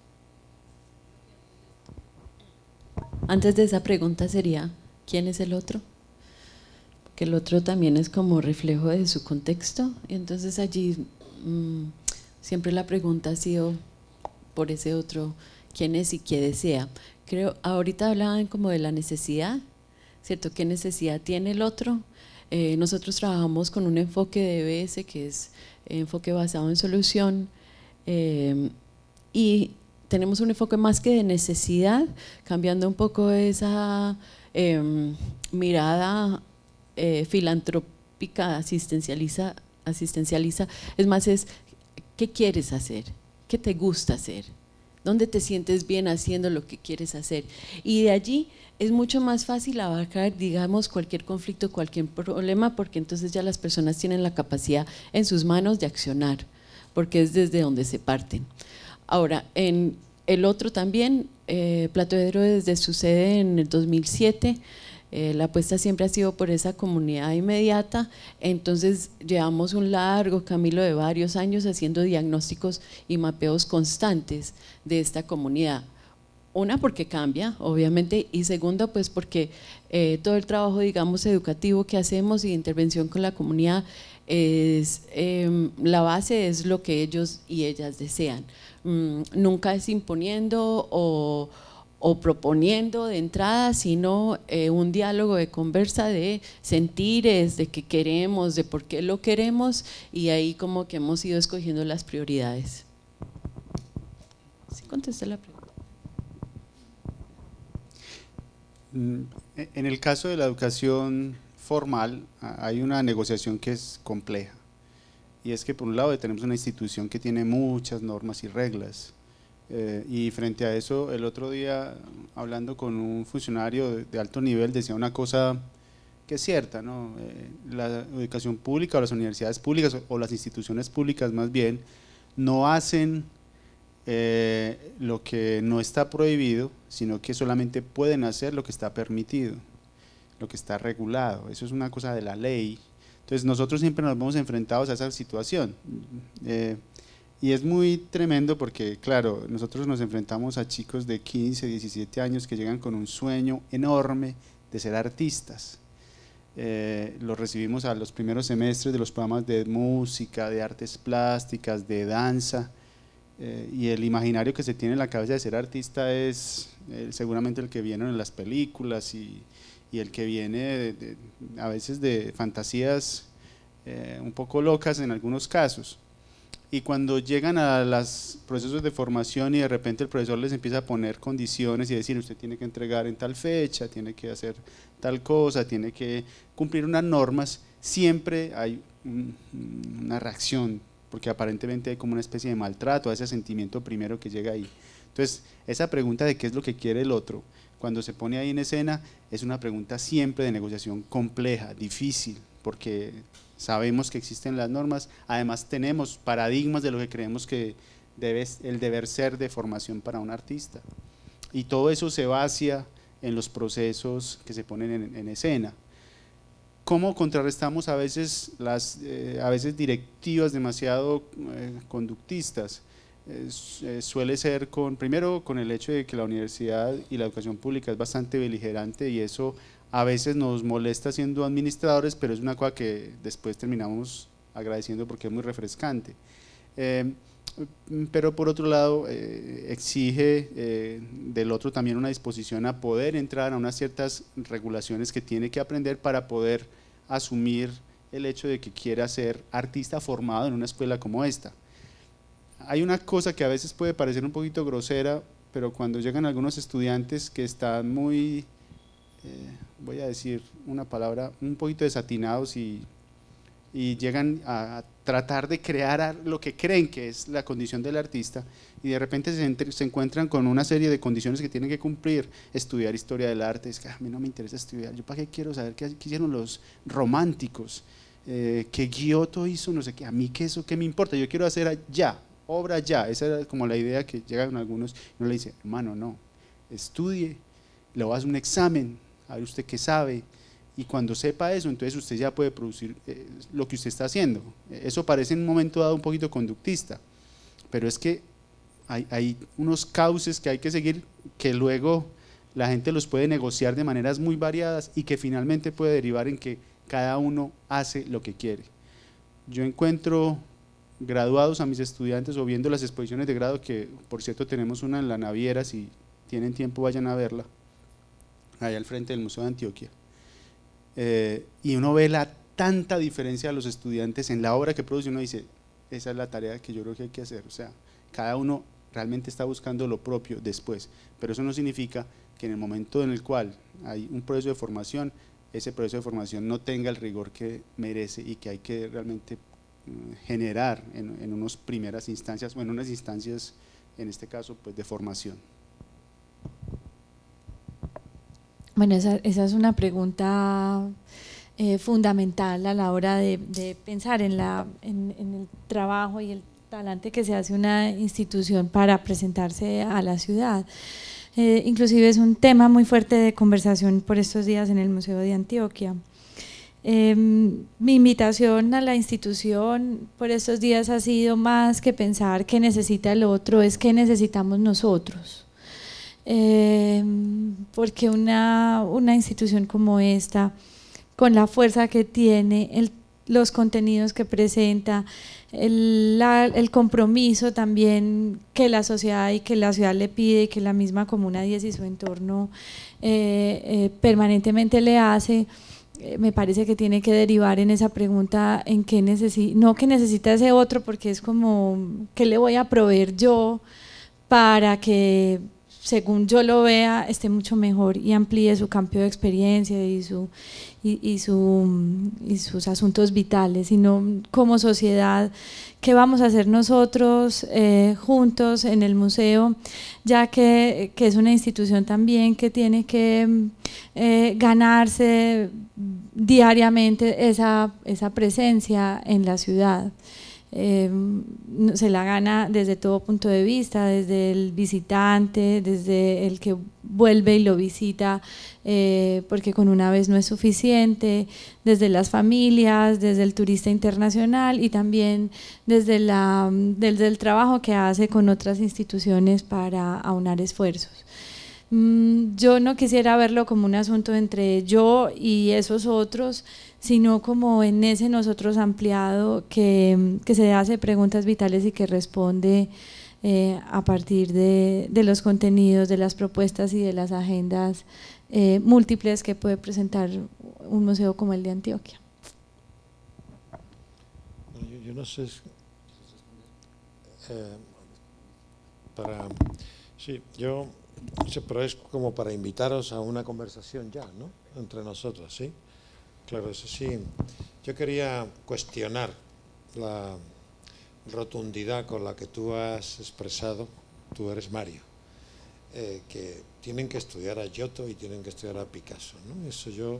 Antes de esa pregunta sería, ¿quién es el otro? Porque el otro también es como reflejo de su contexto, y entonces allí mmm, siempre la pregunta ha sido por ese otro, quién es y qué desea. Creo, ahorita hablaban como de la necesidad, ¿cierto? ¿Qué necesidad tiene el otro? Eh, nosotros trabajamos con un enfoque de E B S que es enfoque basado en solución, eh, y tenemos un enfoque más que de necesidad, cambiando un poco esa eh, mirada eh, filantrópica, asistencializa, asistencializa, es más es, ¿qué quieres hacer? ¿Qué te gusta hacer? ¿Dónde te sientes bien haciendo lo que quieres hacer? Y de allí es mucho más fácil abarcar, digamos, cualquier conflicto, cualquier problema, porque entonces ya las personas tienen la capacidad en sus manos de accionar, porque es desde donde se parten. Ahora, en el otro también, eh, Platoedro desde su sede en el dos mil siete, Eh, la apuesta siempre ha sido por esa comunidad inmediata, entonces llevamos un largo camino de varios años haciendo diagnósticos y mapeos constantes de esta comunidad. Una, porque cambia, obviamente, y segunda, pues porque eh, todo el trabajo, digamos, educativo que hacemos y de intervención con la comunidad, es, eh, la base es lo que ellos y ellas desean. Mm, nunca es imponiendo o o proponiendo de entrada, sino eh, un diálogo de conversa de sentires, de qué queremos, de por qué lo queremos, y ahí como que hemos ido escogiendo las prioridades. ¿Sí contesté la pregunta? En el caso de la educación formal hay una negociación que es compleja, y es que por un lado tenemos una institución que tiene muchas normas y reglas, Eh, y frente a eso, el otro día, hablando con un funcionario de, de alto nivel, decía una cosa que es cierta, ¿no? Eh, la educación pública o las universidades públicas o, o las instituciones públicas más bien no hacen eh, lo que no está prohibido, sino que solamente pueden hacer lo que está permitido, lo que está regulado. Eso es una cosa de la ley. Entonces nosotros siempre nos vemos enfrentados a esa situación eh, y es muy tremendo porque claro, nosotros nos enfrentamos a chicos de quince, diecisiete años que llegan con un sueño enorme de ser artistas. Eh, los recibimos a los primeros semestres de los programas de música, de artes plásticas, de danza, eh, y el imaginario que se tiene en la cabeza de ser artista es eh, seguramente el que vieron en las películas y, y el que viene de, de, a veces de fantasías eh, un poco locas en algunos casos. Y cuando llegan a los procesos de formación y de repente el profesor les empieza a poner condiciones y decir usted tiene que entregar en tal fecha, tiene que hacer tal cosa, tiene que cumplir unas normas, siempre hay un, una reacción, porque aparentemente hay como una especie de maltrato a ese sentimiento primero que llega ahí. Entonces, esa pregunta de qué es lo que quiere el otro, cuando se pone ahí en escena, es una pregunta siempre de negociación compleja, difícil, porque sabemos que existen las normas, además tenemos paradigmas de lo que creemos que debe, el deber ser de formación para un artista, y todo eso se vacía en los procesos que se ponen en, en escena. ¿Cómo contrarrestamos a veces las eh, a veces directivas demasiado eh, conductistas? Eh, eh, suele ser con, primero con el hecho de que la universidad y la educación pública es bastante beligerante y eso a veces nos molesta siendo administradores, pero es una cosa que después terminamos agradeciendo porque es muy refrescante. Eh, pero por otro lado eh, exige eh, del otro también una disposición a poder entrar a unas ciertas regulaciones que tiene que aprender para poder asumir el hecho de que quiera ser artista formado en una escuela como esta. Hay una cosa que a veces puede parecer un poquito grosera, pero cuando llegan algunos estudiantes que están muy, eh, voy a decir una palabra, un poquito desatinados y y llegan a tratar de crear lo que creen que es la condición del artista y de repente se, entre, se encuentran con una serie de condiciones que tienen que cumplir, estudiar historia del arte, es que a mí no me interesa estudiar, yo para qué quiero saber qué, qué hicieron los románticos, eh, qué Giotto hizo, no sé qué, a mí qué eso, qué me importa, yo quiero hacer ya, obra ya, esa era como la idea que llegan algunos, y uno le dice, hermano no, estudie, le vas a un examen, a ver usted qué sabe, y cuando sepa eso, entonces usted ya puede producir eh, lo que usted está haciendo. Eso parece en un momento dado un poquito conductista, pero es que hay, hay unos cauces que hay que seguir que luego la gente los puede negociar de maneras muy variadas y que finalmente puede derivar en que cada uno hace lo que quiere. Yo encuentro graduados a mis estudiantes o viendo las exposiciones de grado, que por cierto tenemos una en la Naviera, si tienen tiempo vayan a verla, allá al frente del Museo de Antioquia. Eh, y uno ve la tanta diferencia de los estudiantes en la obra que produce, uno dice, esa es la tarea que yo creo que hay que hacer, o sea, cada uno realmente está buscando lo propio después, pero eso no significa que en el momento en el cual hay un proceso de formación, ese proceso de formación no tenga el rigor que merece y que hay que realmente generar en, en unas primeras instancias, o en unas instancias, en este caso, pues de formación. Bueno, esa, esa es una pregunta eh, fundamental a la hora de, de pensar en, la, en, en el trabajo y el talante que se hace una institución para presentarse a la ciudad. Eh, inclusive es un tema muy fuerte de conversación por estos días en el Museo de Antioquia. Eh, mi invitación a la institución por estos días ha sido más que pensar qué necesita el otro, es qué necesitamos nosotros. Eh, porque una, una institución como esta, con la fuerza que tiene, el, los contenidos que presenta, el, la, el compromiso también que la sociedad y que la ciudad le pide y que la misma Comuna diez y su entorno eh, eh, permanentemente le hace, eh, me parece que tiene que derivar en esa pregunta en qué necesita, no que necesita ese otro, porque es como qué le voy a proveer yo para que según yo lo vea, esté mucho mejor y amplíe su campo de experiencia y, su, y, y, su, y sus asuntos vitales, sino como sociedad, ¿qué vamos a hacer nosotros eh, juntos en el museo? Ya que, que es una institución también que tiene que eh, ganarse diariamente esa, esa presencia en la ciudad. Eh, se la gana desde todo punto de vista, desde el visitante, desde el que vuelve y lo visita, eh, porque con una vez no es suficiente, desde las familias, desde el turista internacional y también desde, la, desde el trabajo que hace con otras instituciones para aunar esfuerzos. Yo no quisiera verlo como un asunto entre yo y esos otros, sino como en ese nosotros ampliado que, que se hace preguntas vitales y que responde eh, a partir de, de los contenidos, de las propuestas y de las agendas eh, múltiples que puede presentar un museo como el de Antioquia. Yo, yo no sé, eh, para, sí, yo, pero es como para invitaros a una conversación ya, ¿no? Entre nosotros, ¿sí? Claro, eso sí. Yo quería cuestionar la rotundidad con la que tú has expresado, tú eres Mario, eh, que tienen que estudiar a Giotto y tienen que estudiar a Picasso, ¿no? Eso yo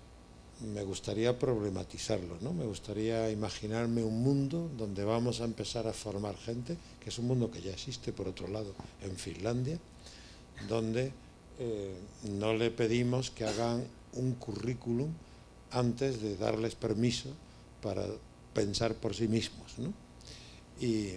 me gustaría problematizarlo, ¿no? Me gustaría imaginarme un mundo donde vamos a empezar a formar gente, que es un mundo que ya existe, por otro lado, en Finlandia, donde eh, no le pedimos que hagan un currículum antes de darles permiso para pensar por sí mismos, ¿no? Y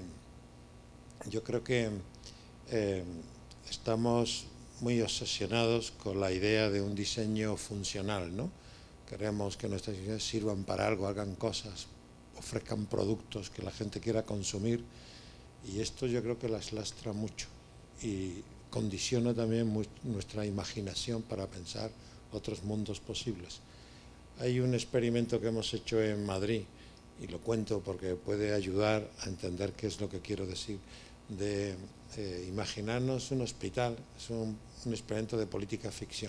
yo creo que eh, estamos muy obsesionados con la idea de un diseño funcional, ¿no? Queremos que nuestras ideas sirvan para algo, hagan cosas, ofrezcan productos que la gente quiera consumir, y esto yo creo que las lastra mucho y condiciona también muy nuestra imaginación para pensar otros mundos posibles. Hay un experimento que hemos hecho en Madrid, y lo cuento porque puede ayudar a entender qué es lo que quiero decir, de eh, imaginarnos un hospital, es un, un experimento de política ficción.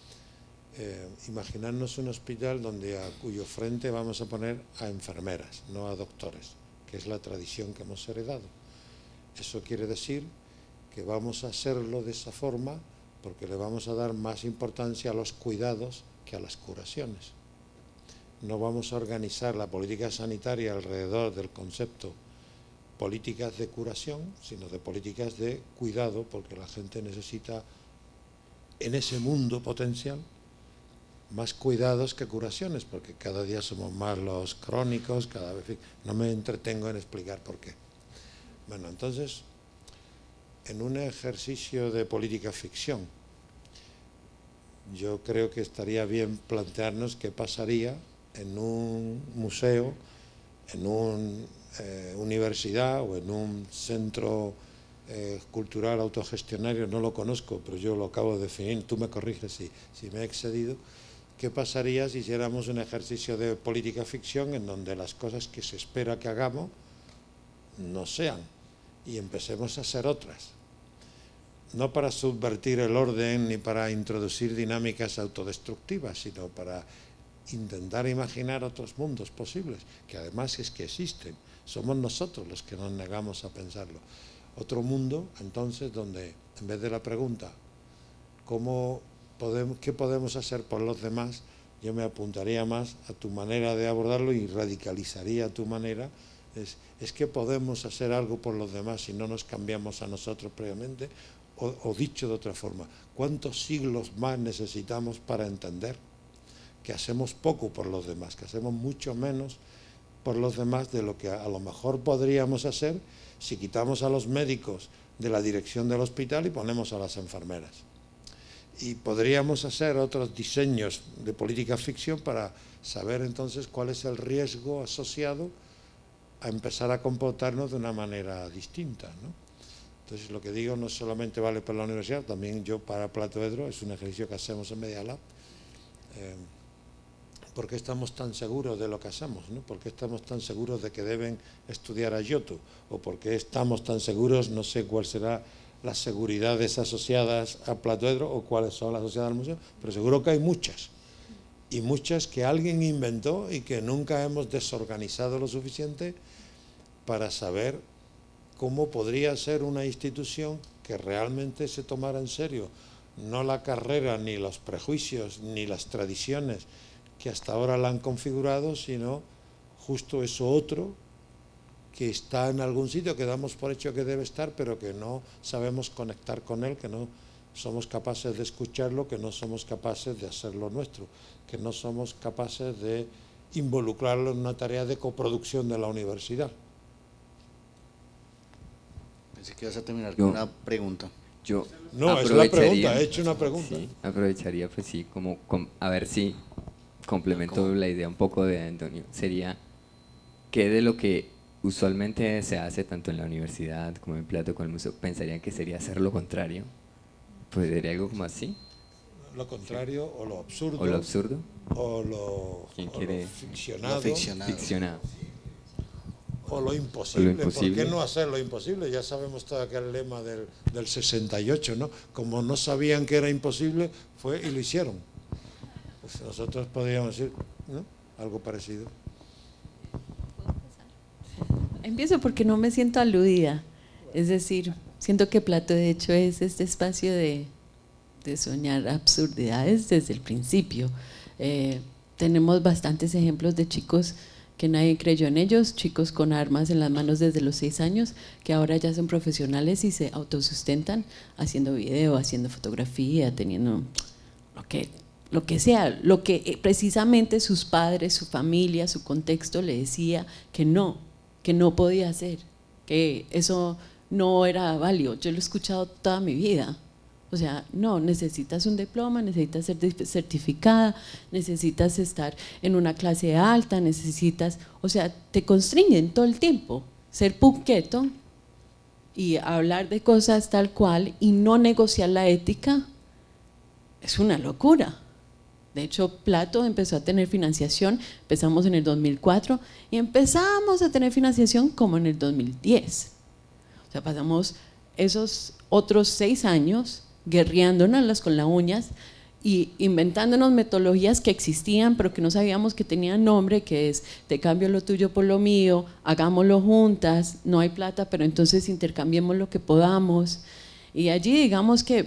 Eh, imaginarnos un hospital donde a cuyo frente vamos a poner a enfermeras, no a doctores, que es la tradición que hemos heredado. Eso quiere decir que vamos a hacerlo de esa forma porque le vamos a dar más importancia a los cuidados que a las curaciones. No vamos a organizar la política sanitaria alrededor del concepto políticas de curación, sino de políticas de cuidado, porque la gente necesita en ese mundo potencial más cuidados que curaciones, porque cada día somos más los crónicos, cada vez no me entretengo en explicar por qué. Bueno, entonces, en un ejercicio de política ficción, yo creo que estaría bien plantearnos qué pasaría en un museo, en una eh, universidad o en un centro eh, cultural autogestionario, no lo conozco, pero yo lo acabo de definir, tú me corriges si, si me he excedido. ¿Qué pasaría si hiciéramos un ejercicio de política ficción en donde las cosas que se espera que hagamos no sean y empecemos a hacer otras? No para subvertir el orden ni para introducir dinámicas autodestructivas, sino para intentar imaginar otros mundos posibles, que además es que existen. Somos nosotros los que nos negamos a pensarlo. Otro mundo, entonces, donde en vez de la pregunta ¿cómo podemos, qué podemos hacer por los demás?, yo me apuntaría más a tu manera de abordarlo y radicalizaría tu manera. Es, es que podemos hacer algo por los demás si no nos cambiamos a nosotros previamente, o, o dicho de otra forma, ¿cuántos siglos más necesitamos para entender que hacemos poco por los demás, que hacemos mucho menos por los demás de lo que a, a lo mejor podríamos hacer si quitamos a los médicos de la dirección del hospital y ponemos a las enfermeras? Y podríamos hacer otros diseños de política ficción para saber entonces cuál es el riesgo asociado a empezar a comportarnos de una manera distinta, ¿no? Entonces, lo que digo no solamente vale para la universidad, también yo para Platoedro, es un ejercicio que hacemos en Media Lab. Eh, ¿Por qué estamos tan seguros de lo que hacemos, ¿no? ¿Por qué estamos tan seguros de que deben estudiar a Giotto? ¿O por qué estamos tan seguros, no sé cuál será las seguridades asociadas a Platoedro o cuáles son las asociadas al museo, pero seguro que hay muchas, y muchas que alguien inventó y que nunca hemos desorganizado lo suficiente para saber cómo podría ser una institución que realmente se tomara en serio no la carrera, ni los prejuicios, ni las tradiciones que hasta ahora la han configurado, sino justo eso otro que está en algún sitio, que damos por hecho que debe estar, pero que no sabemos conectar con él, que no somos capaces de escucharlo, que no somos capaces de hacerlo nuestro, que no somos capaces de involucrarlo en una tarea de coproducción de la universidad. Pensé que ibas a terminar Yo- con una pregunta. Yo No, es la aprovecharía- pregunta, he hecho una pregunta. Sí, aprovecharía pues sí, como com- a ver si complemento ¿Cómo? la idea un poco de Antonio. Sería, ¿qué de lo que usualmente se hace tanto en la universidad como en Plato con el museo, pensarían que sería hacer lo contrario? Pues sería algo como así, Lo contrario, o lo absurdo, o lo absurdo, o lo, ¿Quién o quiere? lo ficcionado, Lo ficcionado. ficcionado. o lo imposible. O lo imposible. ¿Por qué no hacer lo imposible? Ya sabemos todo aquel lema del, del sesenta y ocho, ¿no? Como no sabían que era imposible, fue y lo hicieron. Pues nosotros podríamos decir, ¿no? Algo parecido. Empiezo porque no me siento aludida, es decir, siento que Plato de hecho es este espacio de, de soñar absurdidades desde el principio. Eh, tenemos bastantes ejemplos de chicos que nadie creyó en ellos, chicos con armas en las manos desde los seis años, que ahora ya son profesionales y se autosustentan haciendo video, haciendo fotografía, teniendo lo que, lo que sea, lo que precisamente sus padres, su familia, su contexto le decía que no, que no podía hacer, que eso no era válido. Yo lo he escuchado toda mi vida. O sea, no, necesitas un diploma, necesitas ser certificada, necesitas estar en una clase alta, necesitas, o sea, te constriñen todo el tiempo. Ser punqueto y hablar de cosas tal cual y no negociar la ética es una locura. De hecho, Plato empezó a tener financiación, empezamos en el dos mil cuatro y empezamos a tener financiación como en el dos mil diez. O sea, pasamos esos otros seis años guerreándonos con las uñas y inventándonos metodologías que existían pero que no sabíamos que tenían nombre, que es te cambio lo tuyo por lo mío, hagámoslo juntas, no hay plata pero entonces intercambiemos lo que podamos. Y allí digamos que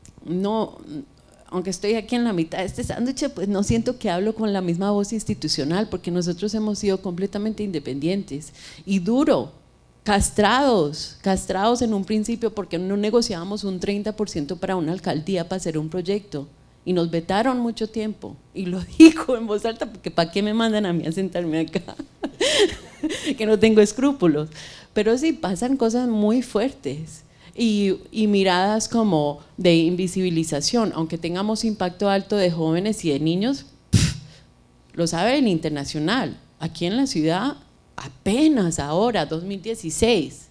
no, aunque estoy aquí en la mitad de este sándwich, pues no siento que hablo con la misma voz institucional porque nosotros hemos sido completamente independientes y duro, castrados, castrados en un principio porque no negociábamos un treinta por ciento para una alcaldía para hacer un proyecto y nos vetaron mucho tiempo y lo digo en voz alta porque ¿para qué me mandan a mí a sentarme acá? Que no tengo escrúpulos, pero sí pasan cosas muy fuertes y, y miradas como de invisibilización, aunque tengamos impacto alto de jóvenes y de niños, pff, lo sabe el internacional, aquí en la ciudad apenas ahora, dos mil dieciséis,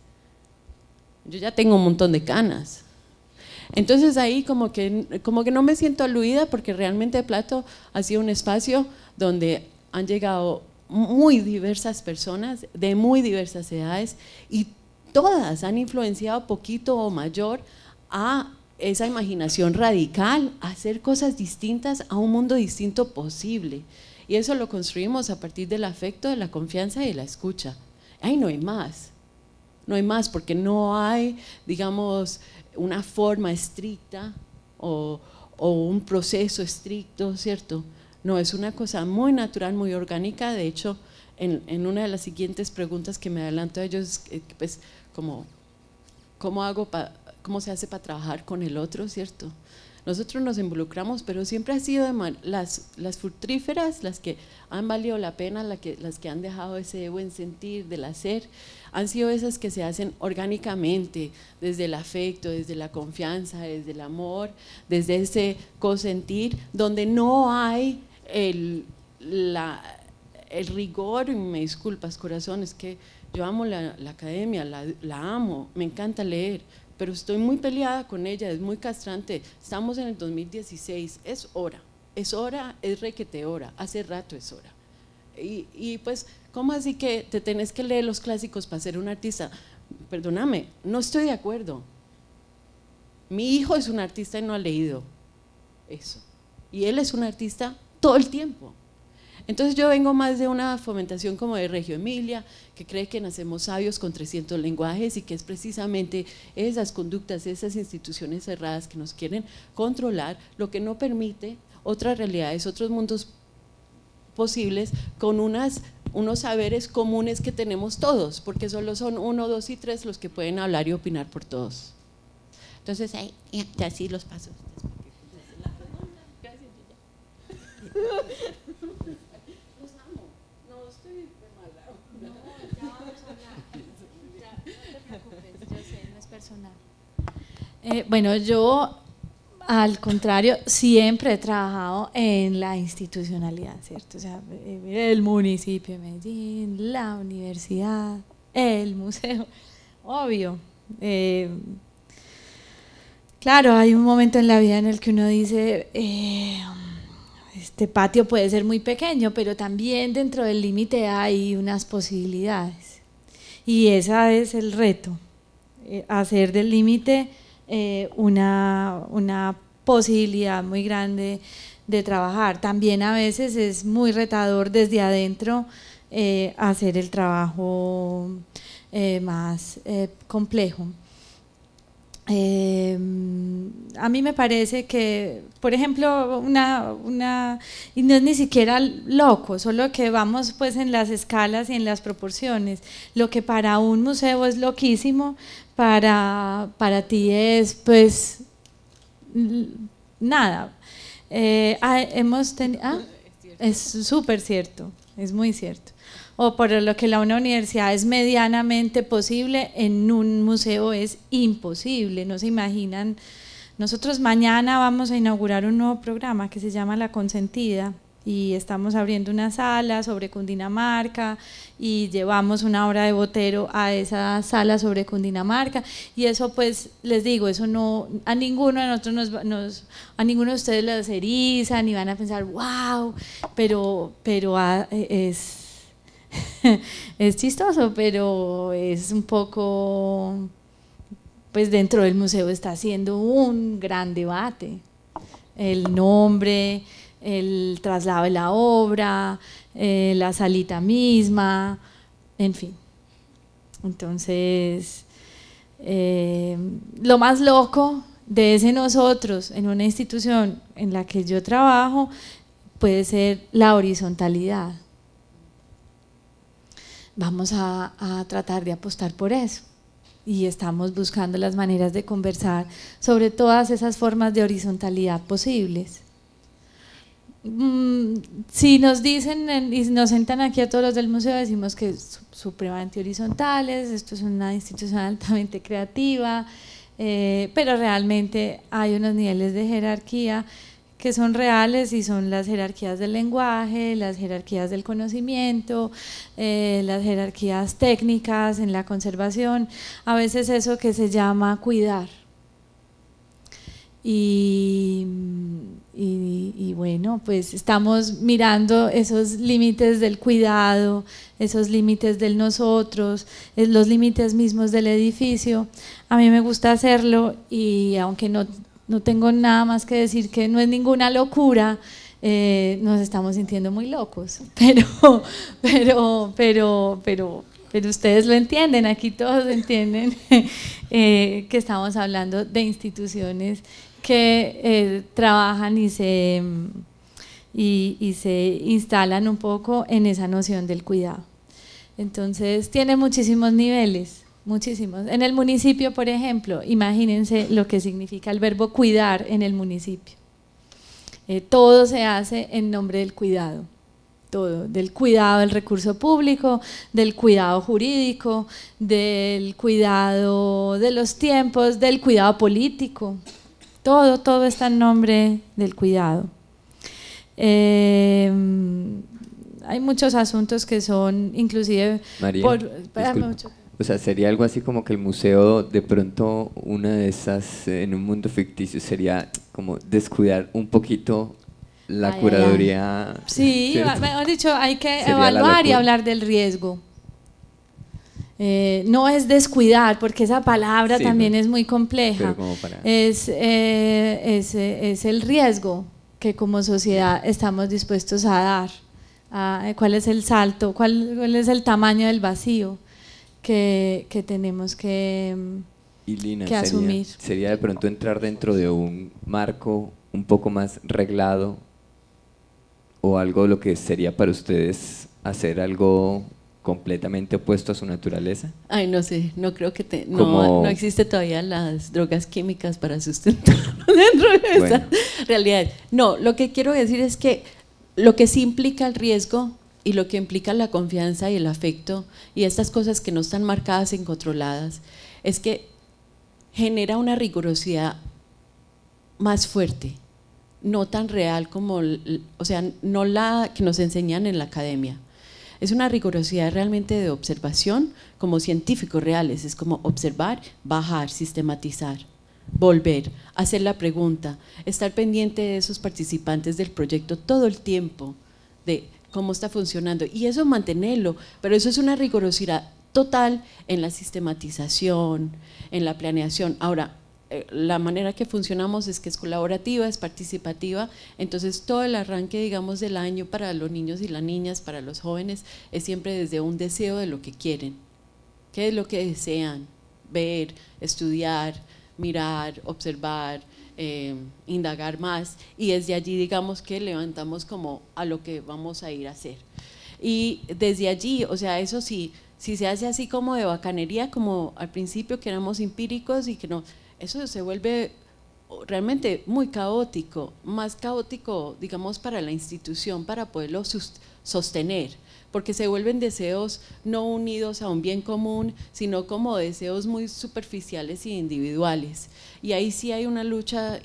yo ya tengo un montón de canas. Entonces ahí como que, como que no me siento aludida porque realmente Plato ha sido un espacio donde han llegado muy diversas personas de muy diversas edades y todas han influenciado poquito o mayor a esa imaginación radical, a hacer cosas distintas a un mundo distinto posible. Y eso lo construimos a partir del afecto, de la confianza y de la escucha. Ahí no hay más, no hay más porque no hay, digamos, una forma estricta o, o un proceso estricto, ¿cierto? No, es una cosa muy natural, muy orgánica. De hecho, en, en una de las siguientes preguntas que me adelanto a ellos, es pues, como, ¿cómo, hago pa, ¿cómo se hace para trabajar con el otro, ¿cierto? Nosotros nos involucramos, pero siempre ha sido de las, las fructíferas, las que han valido la pena, las que, las que han dejado ese buen sentir del hacer, han sido esas que se hacen orgánicamente, desde el afecto, desde la confianza, desde el amor, desde ese consentir, donde no hay el, la, el rigor, y me disculpas corazón, es que yo amo la, la academia, la, la amo, me encanta leer, pero estoy muy peleada con ella, es muy castrante. Estamos en el dos mil dieciséis, es hora, es hora, es requete hora, hace rato es hora. Y, y pues, ¿cómo así que te tenés que leer los clásicos para ser un artista? Perdóname, no estoy de acuerdo. Mi hijo es un artista y no ha leído eso. Y él es un artista todo el tiempo. Entonces yo vengo más de una fomentación como de Reggio Emilia, que cree que nacemos sabios con trescientos lenguajes y que es precisamente esas conductas, esas instituciones cerradas que nos quieren controlar, lo que no permite otras realidades, otros mundos posibles con unas, unos saberes comunes que tenemos todos, porque solo son uno, dos y tres los que pueden hablar y opinar por todos. Entonces, ahí, ya sí los pasos. Los amo, no estoy de mala. No, ya vamos a hablar. Ya, no te preocupes, yo sé, no es personal. Eh, bueno, yo al contrario siempre he trabajado en la institucionalidad, ¿cierto? O sea, el municipio de Medellín, la universidad, el museo, obvio. Eh, claro, hay un momento en la vida en el que uno dice… Eh, este patio puede ser muy pequeño, pero también dentro del límite hay unas posibilidades. Y ese es el reto, eh, hacer del límite eh, una, una posibilidad muy grande de trabajar. También a veces es muy retador desde adentro eh, hacer el trabajo eh, más eh, complejo. Eh, a mí me parece que, por ejemplo, una, una, y no es ni siquiera loco, solo que vamos pues en las escalas y en las proporciones. Lo que para un museo es loquísimo, para, para ti es pues nada. Eh, ah, hemos tenido, ah, es súper cierto, es muy cierto. O por lo que la una universidad es medianamente posible, en un museo es imposible, no se imaginan. Nosotros mañana vamos a inaugurar un nuevo programa que se llama La Consentida y estamos abriendo una sala sobre Cundinamarca y llevamos una obra de Botero a esa sala sobre Cundinamarca y eso pues les digo, eso no, a ninguno de nosotros nos, nos a ninguno de ustedes les eriza ni van a pensar wow, pero, pero a, es es chistoso, pero es un poco, pues dentro del museo está haciendo un gran debate, el nombre, el traslado de la obra, eh, la salita misma, en fin. Entonces, eh, lo más loco de ese nosotros en una institución en la que yo trabajo puede ser la horizontalidad. Vamos a, a tratar de apostar por eso y estamos buscando las maneras de conversar sobre todas esas formas de horizontalidad posibles. Mm, si nos dicen y nos sentan aquí a todos los del museo, decimos que es supremamente horizontales, esto es una institución altamente creativa, eh, pero realmente hay unos niveles de jerarquía que son reales y son las jerarquías del lenguaje, las jerarquías del conocimiento, eh, las jerarquías técnicas en la conservación, a veces eso que se llama cuidar. Y, y, y bueno, pues estamos mirando esos límites del cuidado, esos límites del nosotros, los límites mismos del edificio. A mí me gusta hacerlo y aunque no No tengo nada más que decir que no es ninguna locura, eh, nos estamos sintiendo muy locos, pero, pero, pero, pero, pero ustedes lo entienden, aquí todos entienden eh, que estamos hablando de instituciones que eh, trabajan y se, y, y se instalan un poco en esa noción del cuidado. Entonces tiene muchísimos niveles. Muchísimos. En el municipio, por ejemplo, imagínense lo que significa el verbo cuidar en el municipio. Eh, todo se hace en nombre del cuidado, todo, del cuidado del recurso público, del cuidado jurídico, del cuidado de los tiempos, del cuidado político, todo, todo está en nombre del cuidado. Eh, hay muchos asuntos que son inclusive… María, por, espérame mucho. O sea, sería algo así como que el museo, de pronto, una de esas, en un mundo ficticio, sería como descuidar un poquito la ay, curaduría. Ay, ay. Sí, mejor dicho, hay que sería evaluar y hablar del riesgo. Eh, no es descuidar, porque esa palabra sí, también no, es muy compleja. Pero como para… Es, eh, es, es el riesgo que como sociedad estamos dispuestos a dar a, cuál es el salto, cuál, cuál es el tamaño del vacío que, que tenemos que, y Lina, que asumir. Sería, sería de pronto entrar dentro de un marco un poco más reglado, o algo lo que sería para ustedes hacer algo completamente opuesto a su naturaleza. Ay, no sé, no creo que te, no, Como, no existe todavía las drogas químicas para sustentar dentro de bueno, esa realidad. No, lo que quiero decir es que lo que sí implica el riesgo y lo que implica la confianza y el afecto y estas cosas que no están marcadas y controladas, es que genera una rigurosidad más fuerte, no tan real como, o sea, no la que nos enseñan en la academia. Es una rigurosidad realmente de observación, como científicos reales, es como observar, bajar, sistematizar, volver, hacer la pregunta, estar pendiente de esos participantes del proyecto todo el tiempo, de cómo está funcionando, y eso mantenerlo, pero eso es una rigurosidad total en la sistematización, en la planeación. Ahora, la manera que funcionamos es que es colaborativa, es participativa, entonces todo el arranque, digamos, del año para los niños y las niñas, para los jóvenes, es siempre desde un deseo de lo que quieren, qué es lo que desean ver, estudiar, mirar, observar, eh, indagar más, y desde allí, digamos, que levantamos como a lo que vamos a ir a hacer. Y desde allí, o sea, eso sí, si se hace así como de bacanería, como al principio que éramos empíricos y que no, eso se vuelve realmente muy caótico, más caótico, digamos, para la institución, para poderlo sostener, porque se vuelven deseos no unidos a un bien común, sino como deseos muy superficiales e individuales. Y ahí sí hay una lucha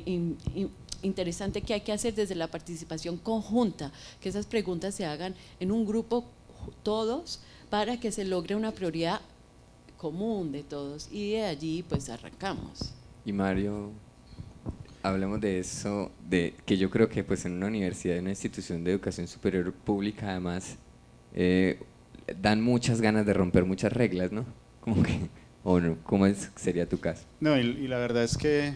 interesante que hay que hacer desde la participación conjunta, que esas preguntas se hagan en un grupo todos, para que se logre una prioridad común de todos, y de allí pues arrancamos. Y Mario, hablemos de eso, de que yo creo que pues en una universidad, en una institución de educación superior pública además, eh, dan muchas ganas de romper muchas reglas, ¿no? Como que, o no, ¿cómo es, sería tu caso? No, y, y la verdad es que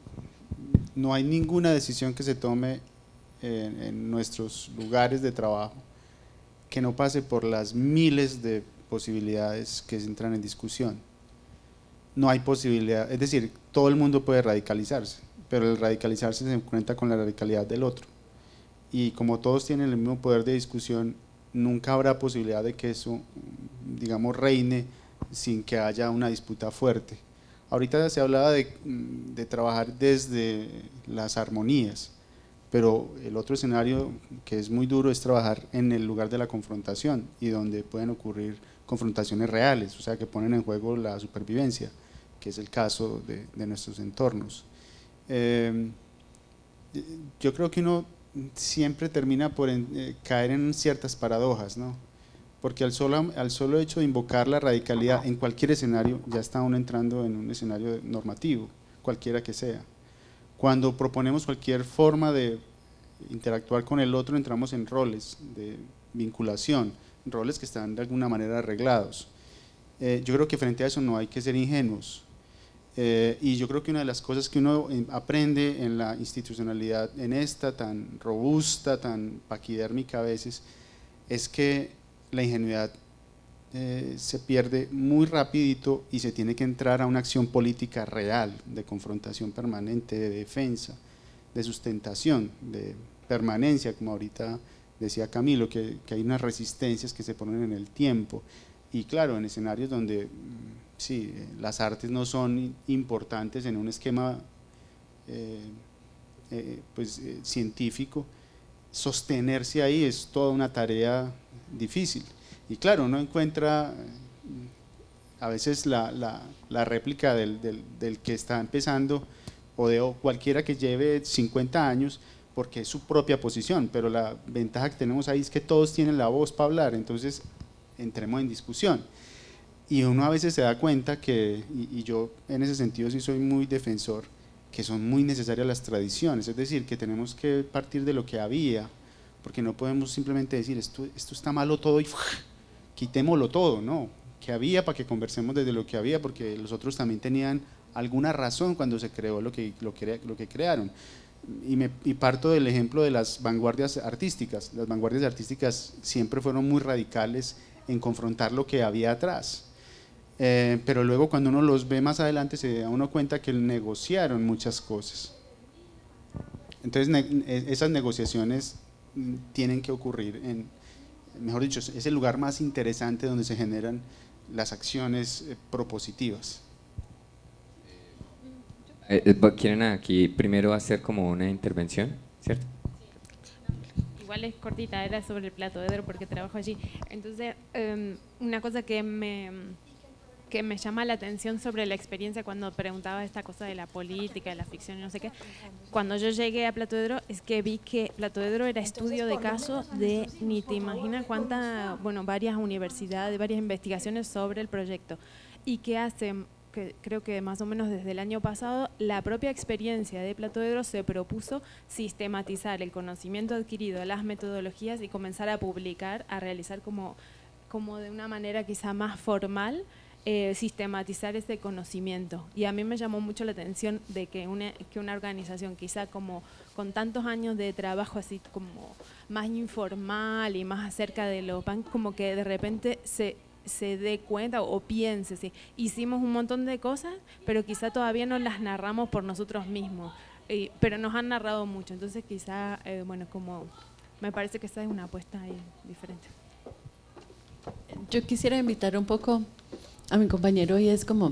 no hay ninguna decisión que se tome en, en nuestros lugares de trabajo que no pase por las miles de posibilidades que entran en discusión. No hay posibilidad, es decir, todo el mundo puede radicalizarse, pero el radicalizarse se enfrenta con la radicalidad del otro, y como todos tienen el mismo poder de discusión, nunca habrá posibilidad de que eso, digamos, reine sin que haya una disputa fuerte. Ahorita se hablaba de, de trabajar desde las armonías, pero el otro escenario que es muy duro es trabajar en el lugar de la confrontación, y donde pueden ocurrir confrontaciones reales, o sea, que ponen en juego la supervivencia, que es el caso de, de nuestros entornos. Eh, yo creo que uno siempre termina por en, eh, caer en ciertas paradojas, ¿no? Porque al solo, al solo hecho de invocar la radicalidad en cualquier escenario, ya está uno entrando en un escenario normativo, cualquiera que sea. Cuando proponemos cualquier forma de interactuar con el otro, entramos en roles de vinculación, roles que están de alguna manera arreglados. Eh, yo creo que frente a eso no hay que ser ingenuos. Eh, y yo creo que una de las cosas que uno aprende en la institucionalidad, en esta tan robusta, tan paquidérmica a veces, es que la ingenuidad eh, se pierde muy rapidito, y se tiene que entrar a una acción política real, de confrontación permanente, de defensa, de sustentación, de permanencia, como ahorita decía Camilo, que, que hay unas resistencias que se ponen en el tiempo, y claro, en escenarios donde sí, las artes no son importantes en un esquema eh, eh, pues, eh, científico, sostenerse ahí es toda una tarea difícil. Y claro, uno encuentra a veces la, la, la réplica del, del, del que está empezando, o de o cualquiera que lleve cincuenta años, porque es su propia posición, pero la ventaja que tenemos ahí es que todos tienen la voz para hablar, entonces entremos en discusión. Y uno a veces se da cuenta que, y, y yo en ese sentido sí soy muy defensor, que son muy necesarias las tradiciones, es decir, que tenemos que partir de lo que había, porque no podemos simplemente decir esto, esto está malo todo y ¡fua! Quitémoslo todo, no, que había para que conversemos desde lo que había, porque los otros también tenían alguna razón cuando se creó lo que, lo que, lo que crearon. y, me, y parto del ejemplo de las vanguardias artísticas. Las vanguardias artísticas siempre fueron muy radicales en confrontar lo que había atrás. Eh, pero luego cuando uno los ve más adelante se da uno cuenta que negociaron muchas cosas. Entonces ne esas negociaciones tienen que ocurrir en, mejor dicho, es el lugar más interesante donde se generan las acciones eh, propositivas. Eh, ¿Quieren aquí primero hacer como una intervención, cierto? Igual es cortita, era sobre el Plato Edro porque trabajo allí. Entonces, um, una cosa que me, que me llama la atención sobre la experiencia cuando preguntaba esta cosa de la política, de la ficción y no sé qué, cuando yo llegué a Plato Edro es que vi que Plato Edro era estudio de caso de ni te imaginas cuántas, bueno, varias universidades, varias investigaciones sobre el proyecto y que hace, que creo que más o menos desde el año pasado, la propia experiencia de Plato Edro se propuso sistematizar el conocimiento adquirido, las metodologías y comenzar a publicar, a realizar como, como de una manera quizá más formal, eh, sistematizar ese conocimiento. Y a mí me llamó mucho la atención de que una, que una organización quizá como con tantos años de trabajo así como más informal y más acerca de los bancos, como que de repente se se dé cuenta o piense, sí, hicimos un montón de cosas, pero quizá todavía no las narramos por nosotros mismos, eh, pero nos han narrado mucho, entonces quizá, eh, bueno, como me parece que esa es una apuesta ahí diferente. Yo quisiera invitar un poco a mi compañero y es como,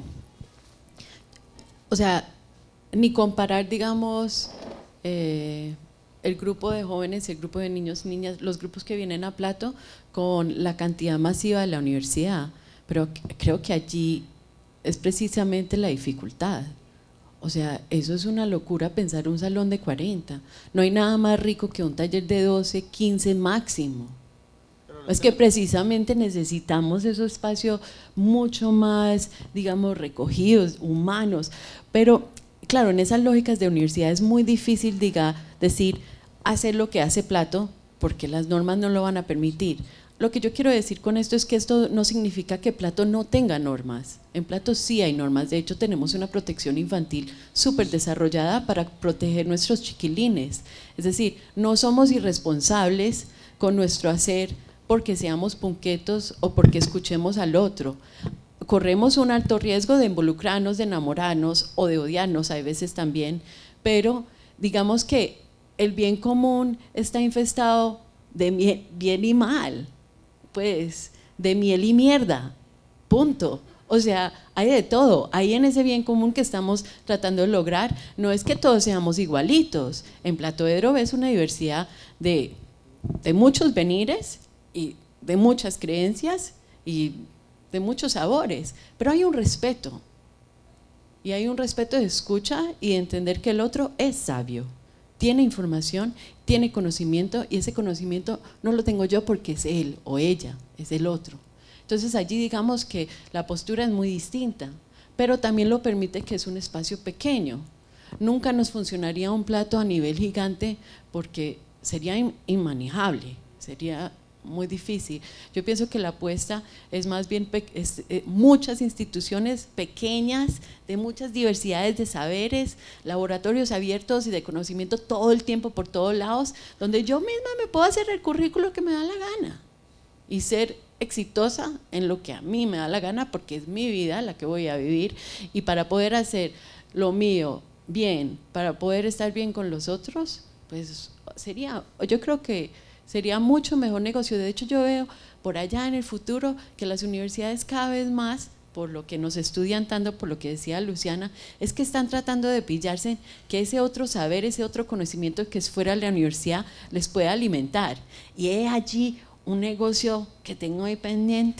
o sea, ni comparar, digamos, eh, el grupo de jóvenes, el grupo de niños y niñas, los grupos que vienen a Plato con la cantidad masiva de la universidad, pero creo que allí es precisamente la dificultad. O sea, eso es una locura pensar un salón de cuarenta. No hay nada más rico que un taller de doce, quince máximo. Es que precisamente necesitamos esos espacios mucho más, digamos, recogidos, humanos. Pero claro, en esas lógicas de universidad es muy difícil, diga, decir, hacer lo que hace Plato, porque las normas no lo van a permitir. Lo que yo quiero decir con esto es que esto no significa que Plato no tenga normas. En Plato sí hay normas, de hecho tenemos una protección infantil súper desarrollada para proteger nuestros chiquilines. Es decir, no somos irresponsables con nuestro hacer porque seamos punquetos o porque escuchemos al otro. Corremos un alto riesgo de involucrarnos, de enamorarnos o de odiarnos, hay veces también, pero digamos que el bien común está infestado de bien y mal, pues de miel y mierda, punto. O sea, hay de todo, ahí en ese bien común que estamos tratando de lograr, no es que todos seamos igualitos. En Plato Edro ves una diversidad de, de muchos venires y de muchas creencias y de muchos sabores, pero hay un respeto, y hay un respeto de escucha y de entender que el otro es sabio, tiene información, tiene conocimiento, y ese conocimiento no lo tengo yo porque es él o ella, es el otro. Entonces allí digamos que la postura es muy distinta, pero también lo permite que es un espacio pequeño. Nunca nos funcionaría un Plato a nivel gigante porque sería inmanejable, sería muy difícil. Yo pienso que la apuesta es más bien es, eh, muchas instituciones pequeñas, de muchas diversidades de saberes, laboratorios abiertos y de conocimiento todo el tiempo por todos lados, donde yo misma me puedo hacer el currículo que me da la gana y ser exitosa en lo que a mí me da la gana, porque es mi vida la que voy a vivir, y para poder hacer lo mío bien, para poder estar bien con los otros, pues sería, yo creo que sería mucho mejor negocio. De hecho, yo veo por allá en el futuro que las universidades cada vez más, por lo que nos estudian tanto, por lo que decía Luciana, es que están tratando de pillarse que ese otro saber, ese otro conocimiento que es fuera de la universidad les pueda alimentar. Y es allí un negocio que tengo ahí pendiente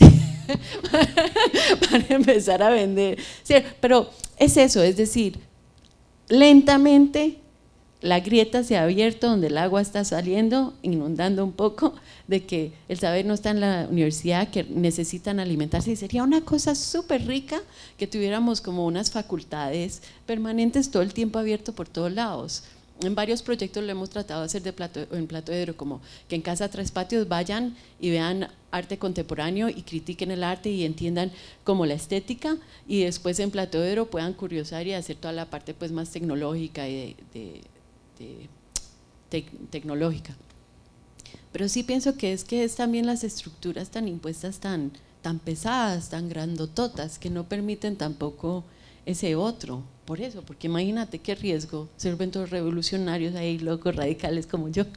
para empezar a vender. Sí, pero es eso, es decir, lentamente la grieta se ha abierto donde el agua está saliendo, inundando un poco, de que el saber no está en la universidad, que necesitan alimentarse, y sería una cosa súper rica que tuviéramos como unas facultades permanentes todo el tiempo abierto por todos lados. En varios proyectos lo hemos tratado de hacer de Plato, en Plato Edro, como que en Casa Tres Patios vayan y vean arte contemporáneo y critiquen el arte y entiendan como la estética, y después en Plato Edro puedan curiosar y hacer toda la parte pues más tecnológica y de, de de tec, tecnológica. Pero sí pienso que es que es también las estructuras tan impuestas, tan, tan pesadas, tan grandototas, que no permiten tampoco ese otro. Por eso, porque imagínate qué riesgo ser todos revolucionarios ahí, locos, radicales como yo.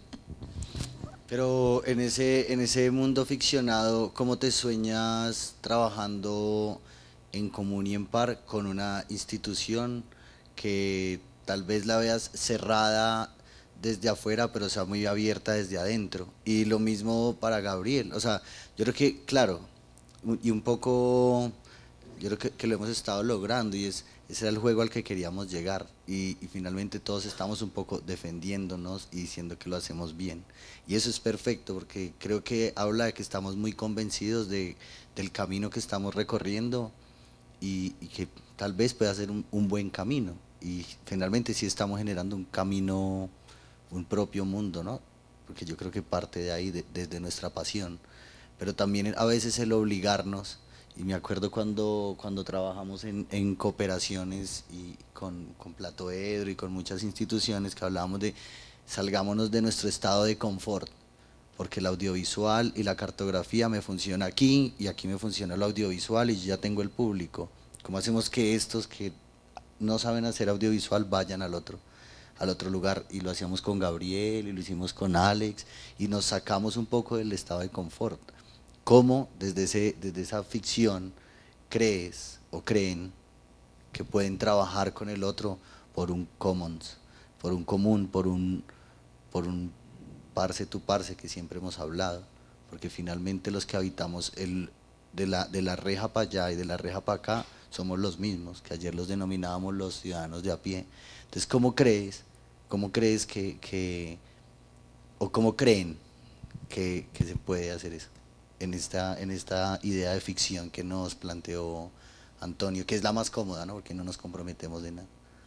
Pero en ese, en ese mundo ficcionado, ¿cómo te sueñas trabajando en común y en par con una institución que tal vez la veas cerrada desde afuera, pero sea muy abierta desde adentro? Y lo mismo para Gabriel. O sea, yo creo que, claro, y un poco, yo creo que, que lo hemos estado logrando, y es, ese era el juego al que queríamos llegar, y, y finalmente todos estamos un poco defendiéndonos y diciendo que lo hacemos bien. Y eso es perfecto, porque creo que habla de que estamos muy convencidos de, del camino que estamos recorriendo, y, y que tal vez pueda ser un, un buen camino. Y finalmente sí estamos generando un camino, un propio mundo, ¿no? Porque yo creo que parte de ahí, de, desde nuestra pasión. Pero también a veces el obligarnos, y me acuerdo cuando, cuando trabajamos en, en cooperaciones y con, con Platoedro y con muchas instituciones, que hablábamos de salgámonos de nuestro estado de confort, porque el audiovisual y la cartografía me funciona aquí, y aquí me funciona el audiovisual y yo ya tengo el público. ¿Cómo hacemos que estos que no saben hacer audiovisual vayan al otro, al otro lugar? Y lo hacíamos con Gabriel y lo hicimos con Alex, y nos sacamos un poco del estado de confort. ¿Cómo desde, ese, desde esa ficción crees o creen que pueden trabajar con el otro por un commons, por un común, por un, por un parce tu parce que siempre hemos hablado? Porque finalmente los que habitamos el, de, la, de la reja para allá y de la reja para acá somos los mismos, que ayer los denominábamos los ciudadanos de a pie. Entonces, ¿cómo crees, cómo crees que, que o cómo creen que, que se puede hacer eso en esta, en esta idea de ficción que nos planteó Antonio, que es la más cómoda, ¿no? Porque no nos comprometemos de nada?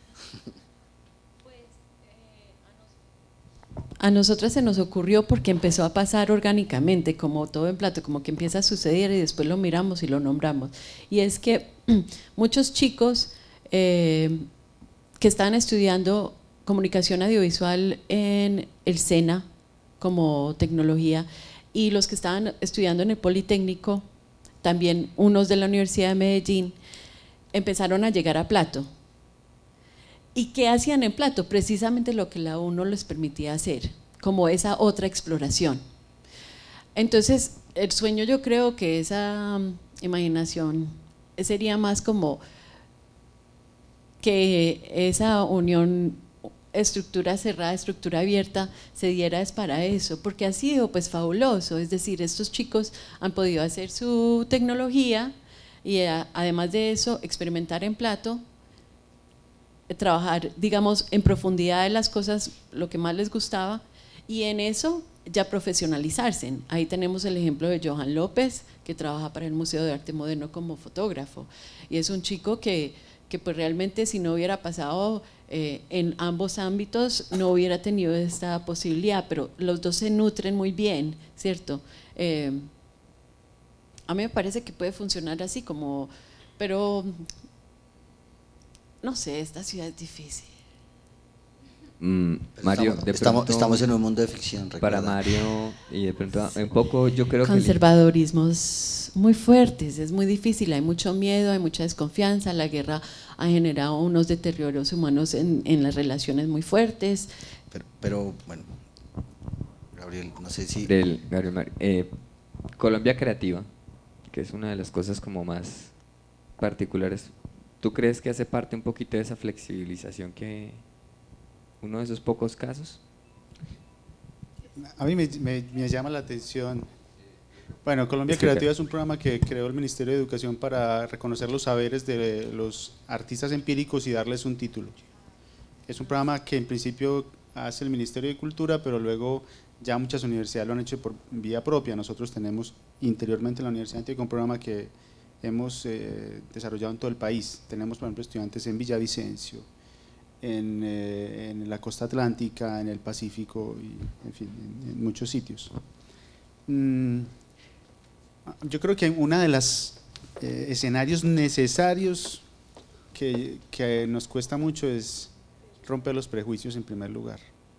A nosotras se nos ocurrió porque empezó a pasar orgánicamente, como todo en Plato, como que empieza a suceder y después lo miramos y lo nombramos. Y es que muchos chicos eh, que están estudiando comunicación audiovisual en el SENA como tecnología, y los que estaban estudiando en el Politécnico, también unos de la Universidad de Medellín, empezaron a llegar a Plato. ¿Y qué hacían en Plato? Precisamente lo que la U no les permitía hacer, como esa otra exploración. Entonces, el sueño, yo creo que esa um, imaginación sería más como que esa unión, estructura cerrada, estructura abierta, se diera es para eso, porque ha sido pues fabuloso. Es decir, estos chicos han podido hacer su tecnología y a, además de eso experimentar en Plato, trabajar, digamos, en profundidad de las cosas, lo que más les gustaba, y en eso ya profesionalizarse. Ahí tenemos el ejemplo de Johan López, que trabaja para el Museo de Arte Moderno como fotógrafo, y es un chico que, que pues realmente si no hubiera pasado eh, en ambos ámbitos no hubiera tenido esta posibilidad, pero los dos se nutren muy bien, ¿cierto? Eh, a mí me parece que puede funcionar así como, pero no sé, esta ciudad es difícil. Mm, Mario, estamos, de estamos, pronto, estamos en un mundo de ficción, recuerda. Para Mario, y de pronto un poco yo creo Conservadorismos muy fuertes, es muy difícil, hay mucho miedo, hay mucha desconfianza, la guerra ha generado unos deterioros humanos en, en las relaciones muy fuertes. Pero, pero bueno, Gabriel, no sé si… Del, Gabriel Mario, eh, Colombia Creativa, que es una de las cosas como más particulares, ¿tú crees que hace parte un poquito de esa flexibilización que… uno de esos pocos casos? A mí me, me, me llama la atención. Bueno, Colombia Creativa es un programa que creó el Ministerio de Educación para reconocer los saberes de los artistas empíricos y darles un título. Es un programa que en principio hace el Ministerio de Cultura, pero luego ya muchas universidades lo han hecho por vía propia. Nosotros tenemos interiormente en la Universidad de Antioquia un programa que hemos eh, desarrollado en todo el país. Tenemos, por ejemplo, estudiantes en Villavicencio, En, eh, en la costa atlántica, en el Pacífico, y, en fin, en, en muchos sitios. Mm, yo creo que uno de los eh, escenarios necesarios que, que nos cuesta mucho es romper los prejuicios en primer lugar.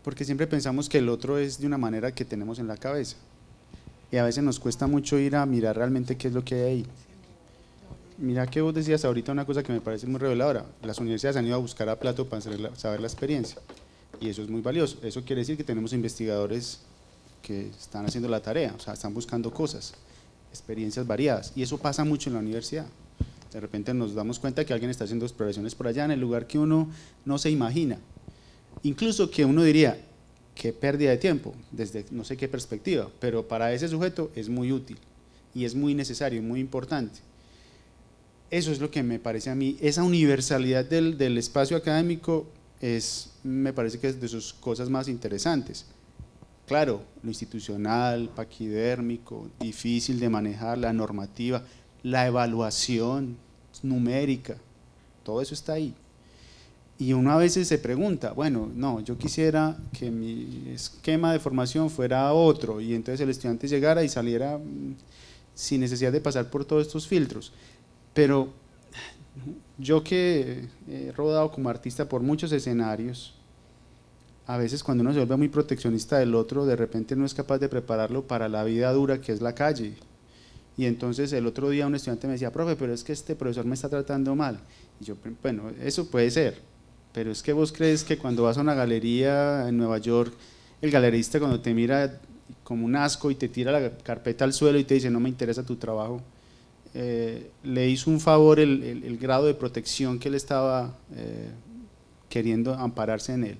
porque siempre pensamos que el otro es de una manera que tenemos en la cabeza y a veces nos cuesta mucho ir a mirar realmente qué es lo que hay ahí. Mira que vos decías ahorita una cosa que me parece muy reveladora, las universidades han ido a buscar a Plato para saber la, saber la experiencia y eso es muy valioso. Eso quiere decir que tenemos investigadores que están haciendo la tarea, o sea, están buscando cosas, experiencias variadas, y eso pasa mucho en la universidad. De repente nos damos cuenta que alguien está haciendo exploraciones por allá en el lugar que uno no se imagina, incluso que uno diría, qué pérdida de tiempo, desde no sé qué perspectiva, pero para ese sujeto es muy útil y es muy necesario, muy importante. Eso es lo que me parece a mí, esa universalidad del, del espacio académico es, me parece que es de sus cosas más interesantes. Claro, lo institucional, paquidérmico, difícil de manejar, la normativa, la evaluación numérica, todo eso está ahí. Y uno a veces se pregunta, bueno, no, yo quisiera que mi esquema de formación fuera otro y entonces el estudiante llegara y saliera sin necesidad de pasar por todos estos filtros. Pero yo que he rodado como artista por muchos escenarios, a veces cuando uno se vuelve muy proteccionista del otro, de repente no es capaz de prepararlo para la vida dura que es la calle. Y entonces el otro día un estudiante me decía, profe, pero es que este profesor me está tratando mal. Y yo, bueno, eso puede ser, pero es que vos crees que cuando vas a una galería en Nueva York, el galerista cuando te mira como un asco y te tira la carpeta al suelo y te dice, no me interesa tu trabajo, eh, le hizo un favor el, el, el grado de protección que él estaba eh, queriendo ampararse en él.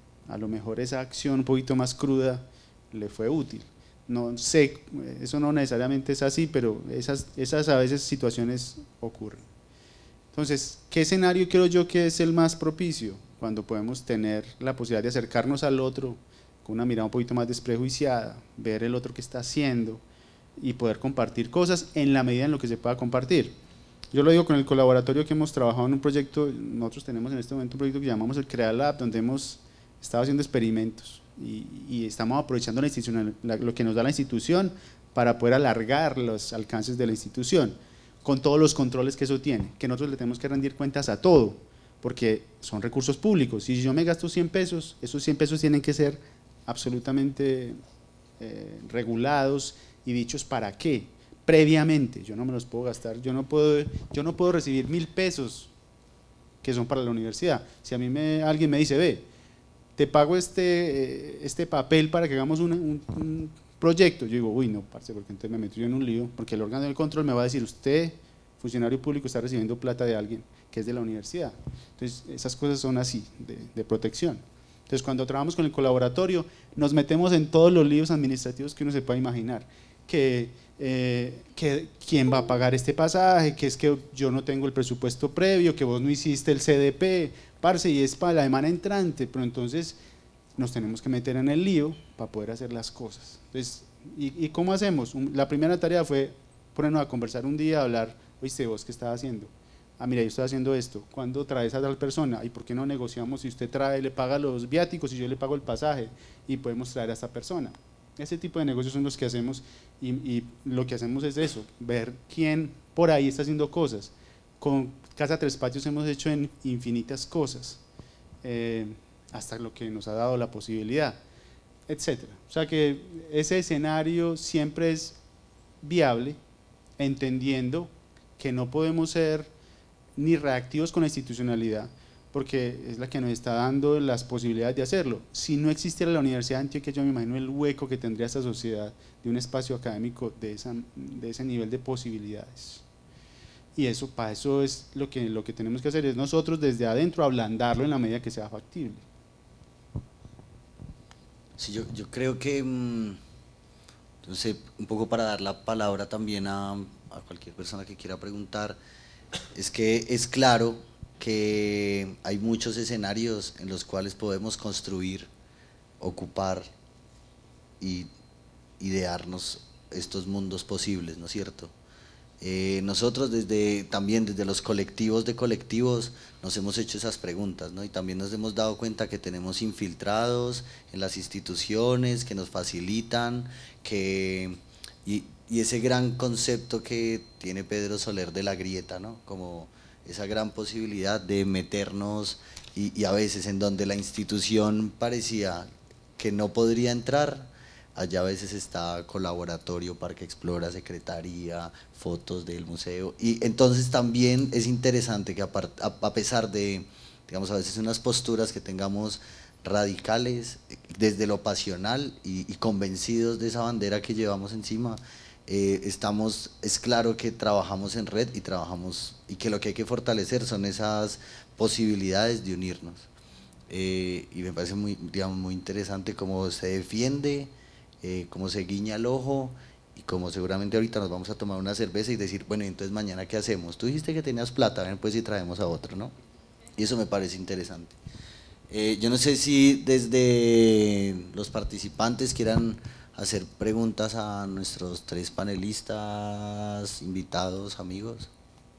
A lo mejor esa acción un poquito más cruda le fue útil. No sé, eso no necesariamente es así, pero esas, esas a veces situaciones ocurren. Entonces, ¿qué escenario creo yo que es el más propicio? Cuando podemos tener la posibilidad de acercarnos al otro con una mirada un poquito más desprejuiciada, ver el otro que está haciendo y poder compartir cosas en la medida en lo que se pueda compartir. Yo lo digo con el colaboratorio que hemos trabajado en un proyecto, nosotros tenemos en este momento un proyecto que llamamos el Crea Lab, donde hemos estado haciendo experimentos y, y estamos aprovechando la institución, la, lo que nos da la institución para poder alargar los alcances de la institución, con todos los controles que eso tiene, que nosotros le tenemos que rendir cuentas a todo, porque son recursos públicos, y si yo me gasto cien pesos, esos cien pesos tienen que ser absolutamente eh, regulados y dichos para qué, previamente, yo no me los puedo gastar, yo no puedo, yo no puedo recibir mil pesos que son para la universidad, si a mí me, alguien me dice, ve, te pago este, este papel para que hagamos un, un, un proyecto, yo digo, uy no, parce, porque entonces me meto yo en un lío, porque el órgano del control me va a decir, usted, funcionario público, está recibiendo plata de alguien que es de la universidad, entonces esas cosas son así, de, de protección. Entonces cuando trabajamos con el colaboratorio, nos metemos en todos los líos administrativos que uno se pueda imaginar, que, eh, que quién va a pagar este pasaje, que es que yo no tengo el presupuesto previo, que vos no hiciste el C D P, parce, y es para la semana entrante, pero entonces nos tenemos que meter en el lío para poder hacer las cosas. Entonces, ¿y, y cómo hacemos? La primera tarea fue ponernos a conversar un día, a hablar, oíste, ¿vos qué estás haciendo? Ah, mira, yo estoy haciendo esto, ¿cuándo traes a tal persona? ¿Y por qué no negociamos si usted trae, le paga los viáticos y yo le pago el pasaje y podemos traer a esta persona? Ese tipo de negocios son los que hacemos y, y lo que hacemos es eso, ver quién por ahí está haciendo cosas. Con Casa Tres Patios hemos hecho en infinitas cosas, eh, hasta lo que nos ha dado la posibilidad, etcétera. O sea que ese escenario siempre es viable, entendiendo que no podemos ser ni reactivos con la institucionalidad, porque es la que nos está dando las posibilidades de hacerlo. Si no existiera la Universidad de Antioquia, yo me imagino el hueco que tendría esta sociedad de un espacio académico de, esa, de ese nivel de posibilidades. Y eso, para eso es lo que, lo que tenemos que hacer, es nosotros desde adentro ablandarlo en la medida que sea factible. Sí, yo, yo creo que, entonces, un poco para dar la palabra también a, a cualquier persona que quiera preguntar, es que es claro que hay muchos escenarios en los cuales podemos construir, ocupar y idearnos estos mundos posibles, ¿no es cierto? Eh, nosotros desde, también desde los colectivos de colectivos nos hemos hecho esas preguntas, ¿no? Y también nos hemos dado cuenta que tenemos infiltrados en las instituciones que nos facilitan, que, y, y ese gran concepto que tiene Pedro Soler de la grieta, ¿no? Como esa gran posibilidad de meternos y, y a veces en donde la institución parecía que no podría entrar, allá a veces está Colaboratorio, Parque Explora, Secretaría, fotos del museo, y entonces también es interesante que a, a pesar de, digamos, a veces unas posturas que tengamos radicales, desde lo pasional y, y convencidos de esa bandera que llevamos encima, eh, estamos, es claro que trabajamos en red y trabajamos, y que lo que hay que fortalecer son esas posibilidades de unirnos. Eh, y me parece muy, digamos, muy interesante cómo se defiende, eh, cómo se guiña el ojo, y como seguramente ahorita nos vamos a tomar una cerveza y decir, bueno, entonces mañana ¿qué hacemos? Tú dijiste que tenías plata, ven pues si traemos a otro, ¿no? Y eso me parece interesante. Eh, yo no sé si desde los participantes quieran hacer preguntas a nuestros tres panelistas, invitados, amigos.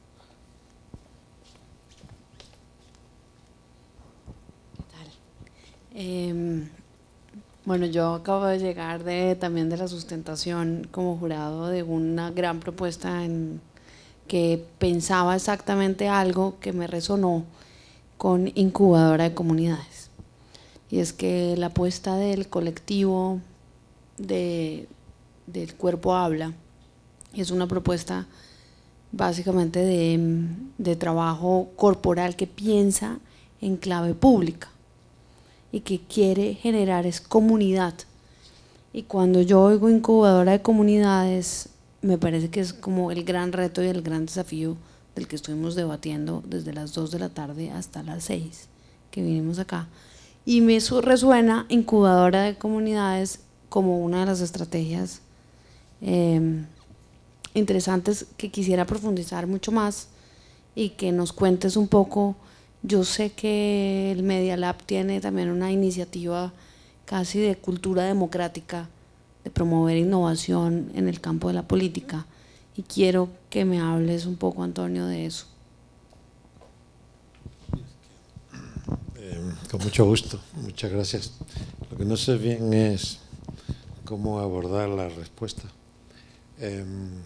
Eh, bueno, yo acabo de llegar de, también de la sustentación como jurado de una gran propuesta en que pensaba exactamente algo que me resonó con incubadora de comunidades. Y es que la apuesta del colectivo de, del Cuerpo Habla es una propuesta básicamente de, de trabajo corporal que piensa en clave pública y que quiere generar es comunidad. Y cuando yo oigo incubadora de comunidades, me parece que es como el gran reto y el gran desafío del que estuvimos debatiendo desde las dos de la tarde hasta las seis que vinimos acá. Y me resuena incubadora de comunidades como una de las estrategias eh, interesantes que quisiera profundizar mucho más y que nos cuentes un poco. Yo sé que el Media Lab tiene también una iniciativa casi de cultura democrática, de promover innovación en el campo de la política, y quiero que me hables un poco, Antonio, de eso. Eh, con mucho gusto, muchas gracias. Lo que no sé bien es cómo abordar la respuesta. Eh,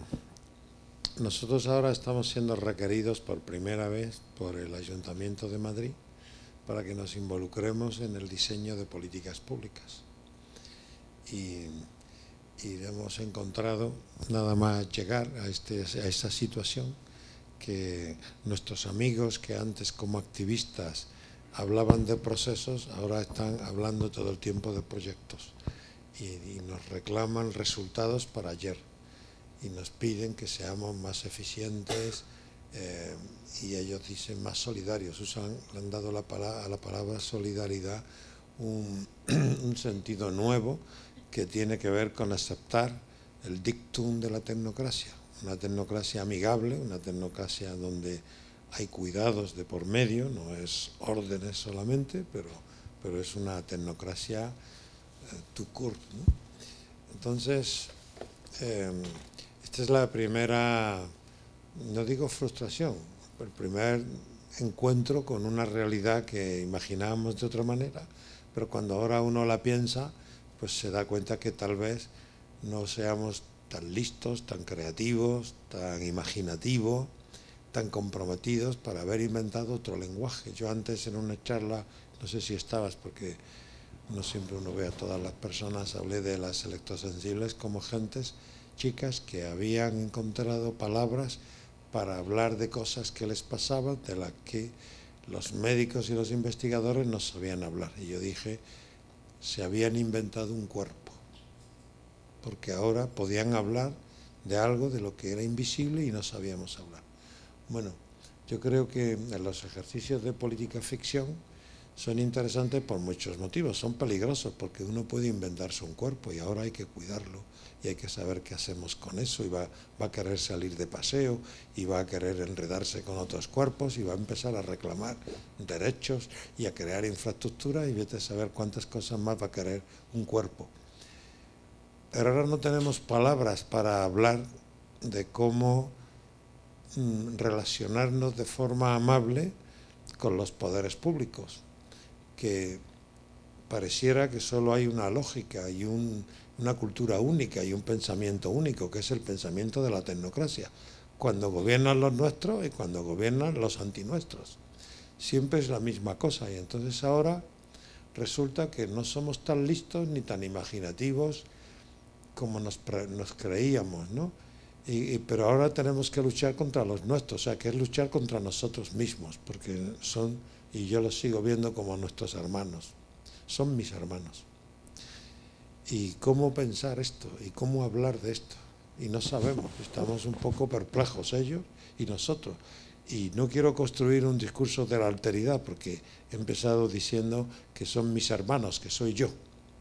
nosotros ahora estamos siendo requeridos por primera vez por el Ayuntamiento de Madrid para que nos involucremos en el diseño de políticas públicas. Y, y hemos encontrado, nada más llegar a, este, a esta situación, que nuestros amigos que antes como activistas hablaban de procesos, ahora están hablando todo el tiempo de proyectos y, y nos reclaman resultados para ayer y nos piden que seamos más eficientes eh, y ellos dicen más solidarios, usan, le han dado la palabra, a la palabra solidaridad un, un sentido nuevo que tiene que ver con aceptar el dictum de la tecnocracia, una tecnocracia amigable, una tecnocracia donde hay cuidados de por medio, no es órdenes solamente, pero, pero es una tecnocracia eh, tout court, ¿no? Entonces, eh, esta es la primera, no digo frustración, el primer encuentro con una realidad que imaginábamos de otra manera, pero cuando ahora uno la piensa, pues se da cuenta que tal vez no seamos tan listos, tan creativos, tan imaginativos, tan comprometidos para haber inventado otro lenguaje. Yo antes en una charla, no sé si estabas, porque no siempre uno ve a todas las personas, hablé de las electrosensibles como gentes, chicas que habían encontrado palabras para hablar de cosas que les pasaban, de las que los médicos y los investigadores no sabían hablar. Y yo dije, se habían inventado un cuerpo, porque ahora podían hablar de algo de lo que era invisible y no sabíamos hablar. Bueno, yo creo que los ejercicios de política ficción son interesantes por muchos motivos, son peligrosos porque uno puede inventarse un cuerpo y ahora hay que cuidarlo y hay que saber qué hacemos con eso, y va, va a querer salir de paseo y va a querer enredarse con otros cuerpos y va a empezar a reclamar derechos y a crear infraestructura y vete a saber cuántas cosas más va a querer un cuerpo. Pero ahora no tenemos palabras para hablar de cómo mm, relacionarnos de forma amable con los poderes públicos, que pareciera que solo hay una lógica y un, una cultura única y un pensamiento único, que es el pensamiento de la tecnocracia, cuando gobiernan los nuestros y cuando gobiernan los antinuestros. Siempre es la misma cosa, y entonces ahora resulta que no somos tan listos ni tan imaginativos como nos, nos creíamos, ¿no? Y, y, pero ahora tenemos que luchar contra los nuestros, o sea, que es luchar contra nosotros mismos, porque son, y yo los sigo viendo como nuestros hermanos, son mis hermanos. ¿Y cómo pensar esto? ¿Y cómo hablar de esto? Y no sabemos, estamos un poco perplejos ellos y nosotros. Y no quiero construir un discurso de la alteridad, porque he empezado diciendo que son mis hermanos, que soy yo.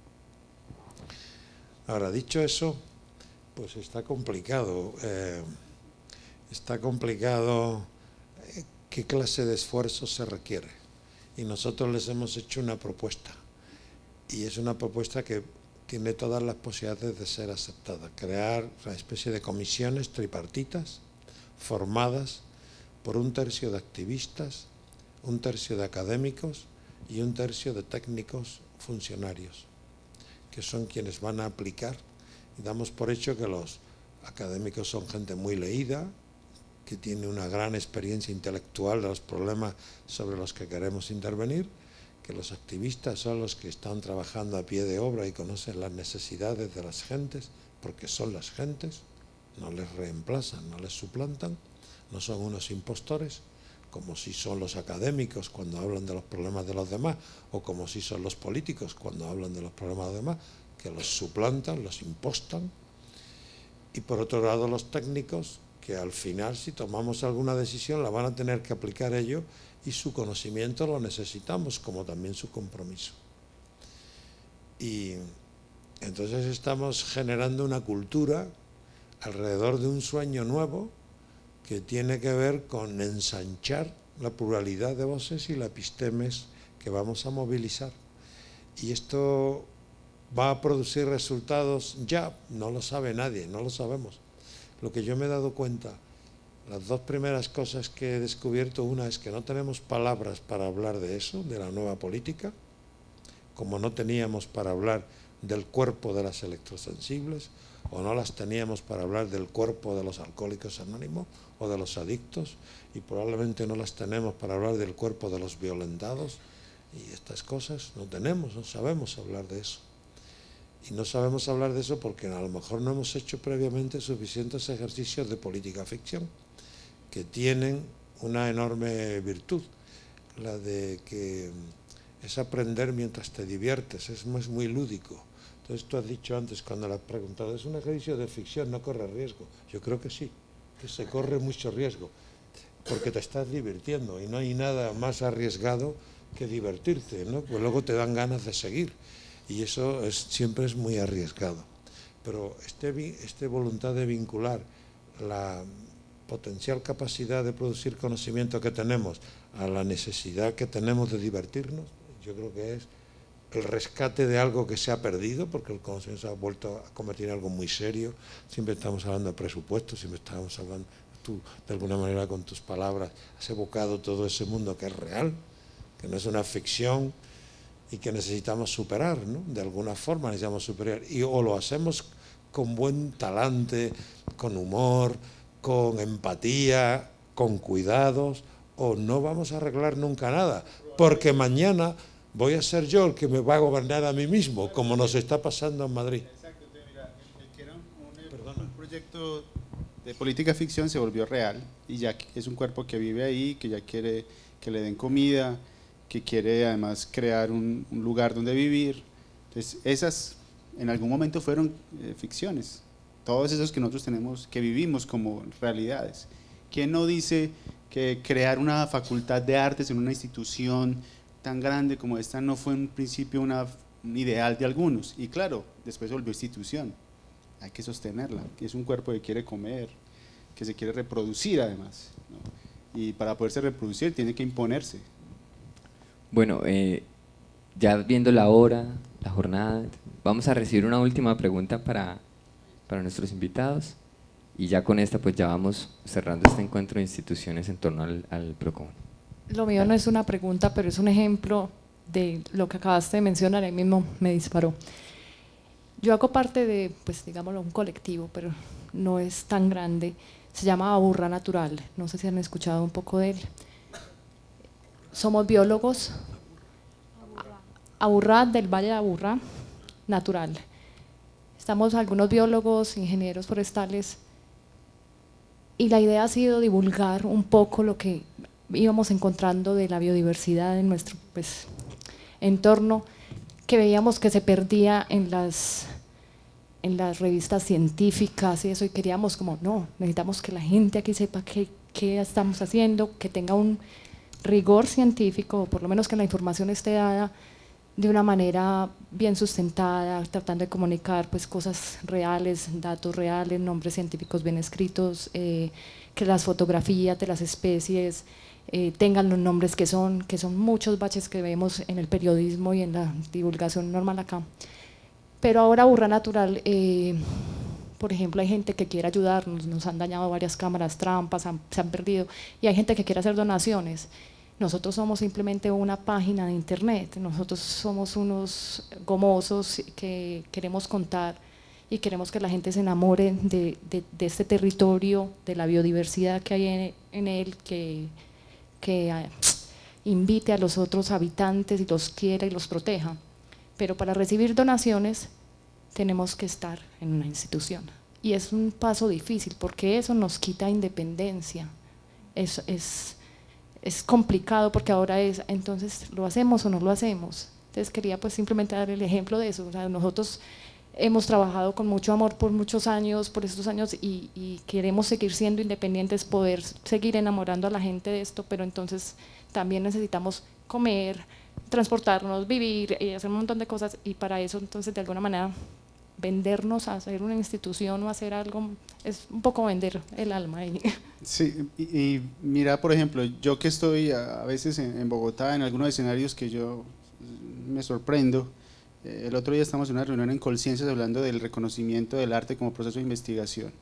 Ahora, dicho eso, pues está complicado. Eh, está complicado eh, qué clase de esfuerzo se requiere. Y nosotros les hemos hecho una propuesta. Y es una propuesta que tiene todas las posibilidades de ser aceptada. Crear una especie de comisiones tripartitas formadas por un tercio de activistas, un tercio de académicos y un tercio de técnicos funcionarios, que son quienes van a aplicar. Y damos por hecho que los académicos son gente muy leída, que tiene una gran experiencia intelectual de los problemas sobre los que queremos intervenir, que los activistas son los que están trabajando a pie de obra y conocen las necesidades de las gentes, porque son las gentes, no les reemplazan, no les suplantan, no son unos impostores, como si son los académicos cuando hablan de los problemas de los demás, o como si son los políticos cuando hablan de los problemas de los demás, que los suplantan, los impostan. Y por otro lado los técnicos, que al final si tomamos alguna decisión la van a tener que aplicar ellos, y su conocimiento lo necesitamos, como también su compromiso. Y entonces estamos generando una cultura alrededor de un sueño nuevo que tiene que ver con ensanchar la pluralidad de voces y la epistemes que vamos a movilizar. Y esto va a producir resultados ya, no lo sabe nadie, no lo sabemos. Lo que yo me he dado cuenta, las dos primeras cosas que he descubierto, una es que no tenemos palabras para hablar de eso, de la nueva política, como no teníamos para hablar del cuerpo de las electrosensibles, o no las teníamos para hablar del cuerpo de los alcohólicos anónimos o de los adictos, y probablemente no las tenemos para hablar del cuerpo de los violentados, y estas cosas no tenemos, no sabemos hablar de eso. Y no sabemos hablar de eso porque a lo mejor no hemos hecho previamente suficientes ejercicios de política ficción, que tienen una enorme virtud, la de que es aprender mientras te diviertes, es muy, muy lúdico. Entonces tú has dicho antes, cuando le has preguntado, ¿es un ejercicio de ficción, no corre riesgo? Yo creo que sí, que se corre mucho riesgo, porque te estás divirtiendo y no hay nada más arriesgado que divertirte, ¿no? Pues luego te dan ganas de seguir y eso es, siempre es muy arriesgado. Pero este, este voluntad de vincular la potencial capacidad de producir conocimiento que tenemos a la necesidad que tenemos de divertirnos, yo creo que es el rescate de algo que se ha perdido, porque el conocimiento se ha vuelto a convertir en algo muy serio. Siempre estamos hablando de presupuestos, siempre estamos hablando, tú de alguna manera con tus palabras has evocado todo ese mundo que es real, que no es una ficción y que necesitamos superar, ¿no? De alguna forma necesitamos superar, y o lo hacemos con buen talante, con humor, con empatía, con cuidados, o no vamos a arreglar nunca nada, porque mañana voy a ser yo el que me va a gobernar a mí mismo, como nos está pasando en Madrid. Exacto, mira, el, el que era un, un, un proyecto de política ficción se volvió real, y ya es un cuerpo que vive ahí, que ya quiere que le den comida, que quiere además crear un, un lugar donde vivir. Entonces esas en algún momento fueron eh, ficciones, todos esos que nosotros tenemos, que vivimos como realidades. ¿Quién no dice que crear una facultad de artes en una institución tan grande como esta no fue en principio una, un ideal de algunos? Y claro, después se volvió institución, hay que sostenerla, que es un cuerpo que quiere comer, que se quiere reproducir además, ¿no? Y para poderse reproducir tiene que imponerse. Bueno, eh, ya viendo la hora, la jornada, vamos a recibir una última pregunta para, para nuestros invitados, y ya con esta pues ya vamos cerrando este encuentro de instituciones en torno al, al Procomún. Lo mío no es una pregunta, pero es un ejemplo de lo que acabaste de mencionar, ahí mismo me disparó. Yo hago parte de, pues digámoslo, un colectivo, pero no es tan grande, se llama Aburra Natural, no sé si han escuchado un poco de él. Somos biólogos, Aburrá, del Valle de Aburrá, natural. Estamos algunos biólogos, ingenieros forestales, y la idea ha sido divulgar un poco lo que íbamos encontrando de la biodiversidad en nuestro pues, entorno, que veíamos que se perdía en las, en las revistas científicas y eso, y queríamos como, no, necesitamos que la gente aquí sepa qué, qué estamos haciendo, que tenga un rigor científico, o por lo menos que la información esté dada de una manera bien sustentada, tratando de comunicar pues, cosas reales, datos reales, nombres científicos bien escritos, eh, que las fotografías de las especies eh, tengan los nombres que son, que son muchos baches que vemos en el periodismo y en la divulgación normal acá. Pero ahora Aburrá Natural, eh, por ejemplo, hay gente que quiere ayudarnos, nos han dañado varias cámaras trampas, han, se han perdido, y hay gente que quiere hacer donaciones. Nosotros somos simplemente una página de internet, nosotros somos unos gomosos que queremos contar y queremos que la gente se enamore de, de, de este territorio, de la biodiversidad que hay en, en él, que, que uh, invite a los otros habitantes y los quiera y los proteja. Pero para recibir donaciones tenemos que estar en una institución y es un paso difícil porque eso nos quita independencia, es, es, es complicado porque ahora es, entonces, ¿lo hacemos o no lo hacemos? Entonces quería pues simplemente dar el ejemplo de eso. O sea, nosotros hemos trabajado con mucho amor por muchos años, por estos años y, y queremos seguir siendo independientes, poder seguir enamorando a la gente de esto, pero entonces también necesitamos comer, transportarnos, vivir y hacer un montón de cosas, y para eso entonces de alguna manera vendernos a hacer una institución o hacer algo es un poco vender el alma ahí. Sí, y, y mira, por ejemplo, yo que estoy a, a veces en, en Bogotá, en algunos escenarios que yo me sorprendo. Eh, el otro día estamos en una reunión en Colciencias hablando del reconocimiento del arte como proceso de investigación,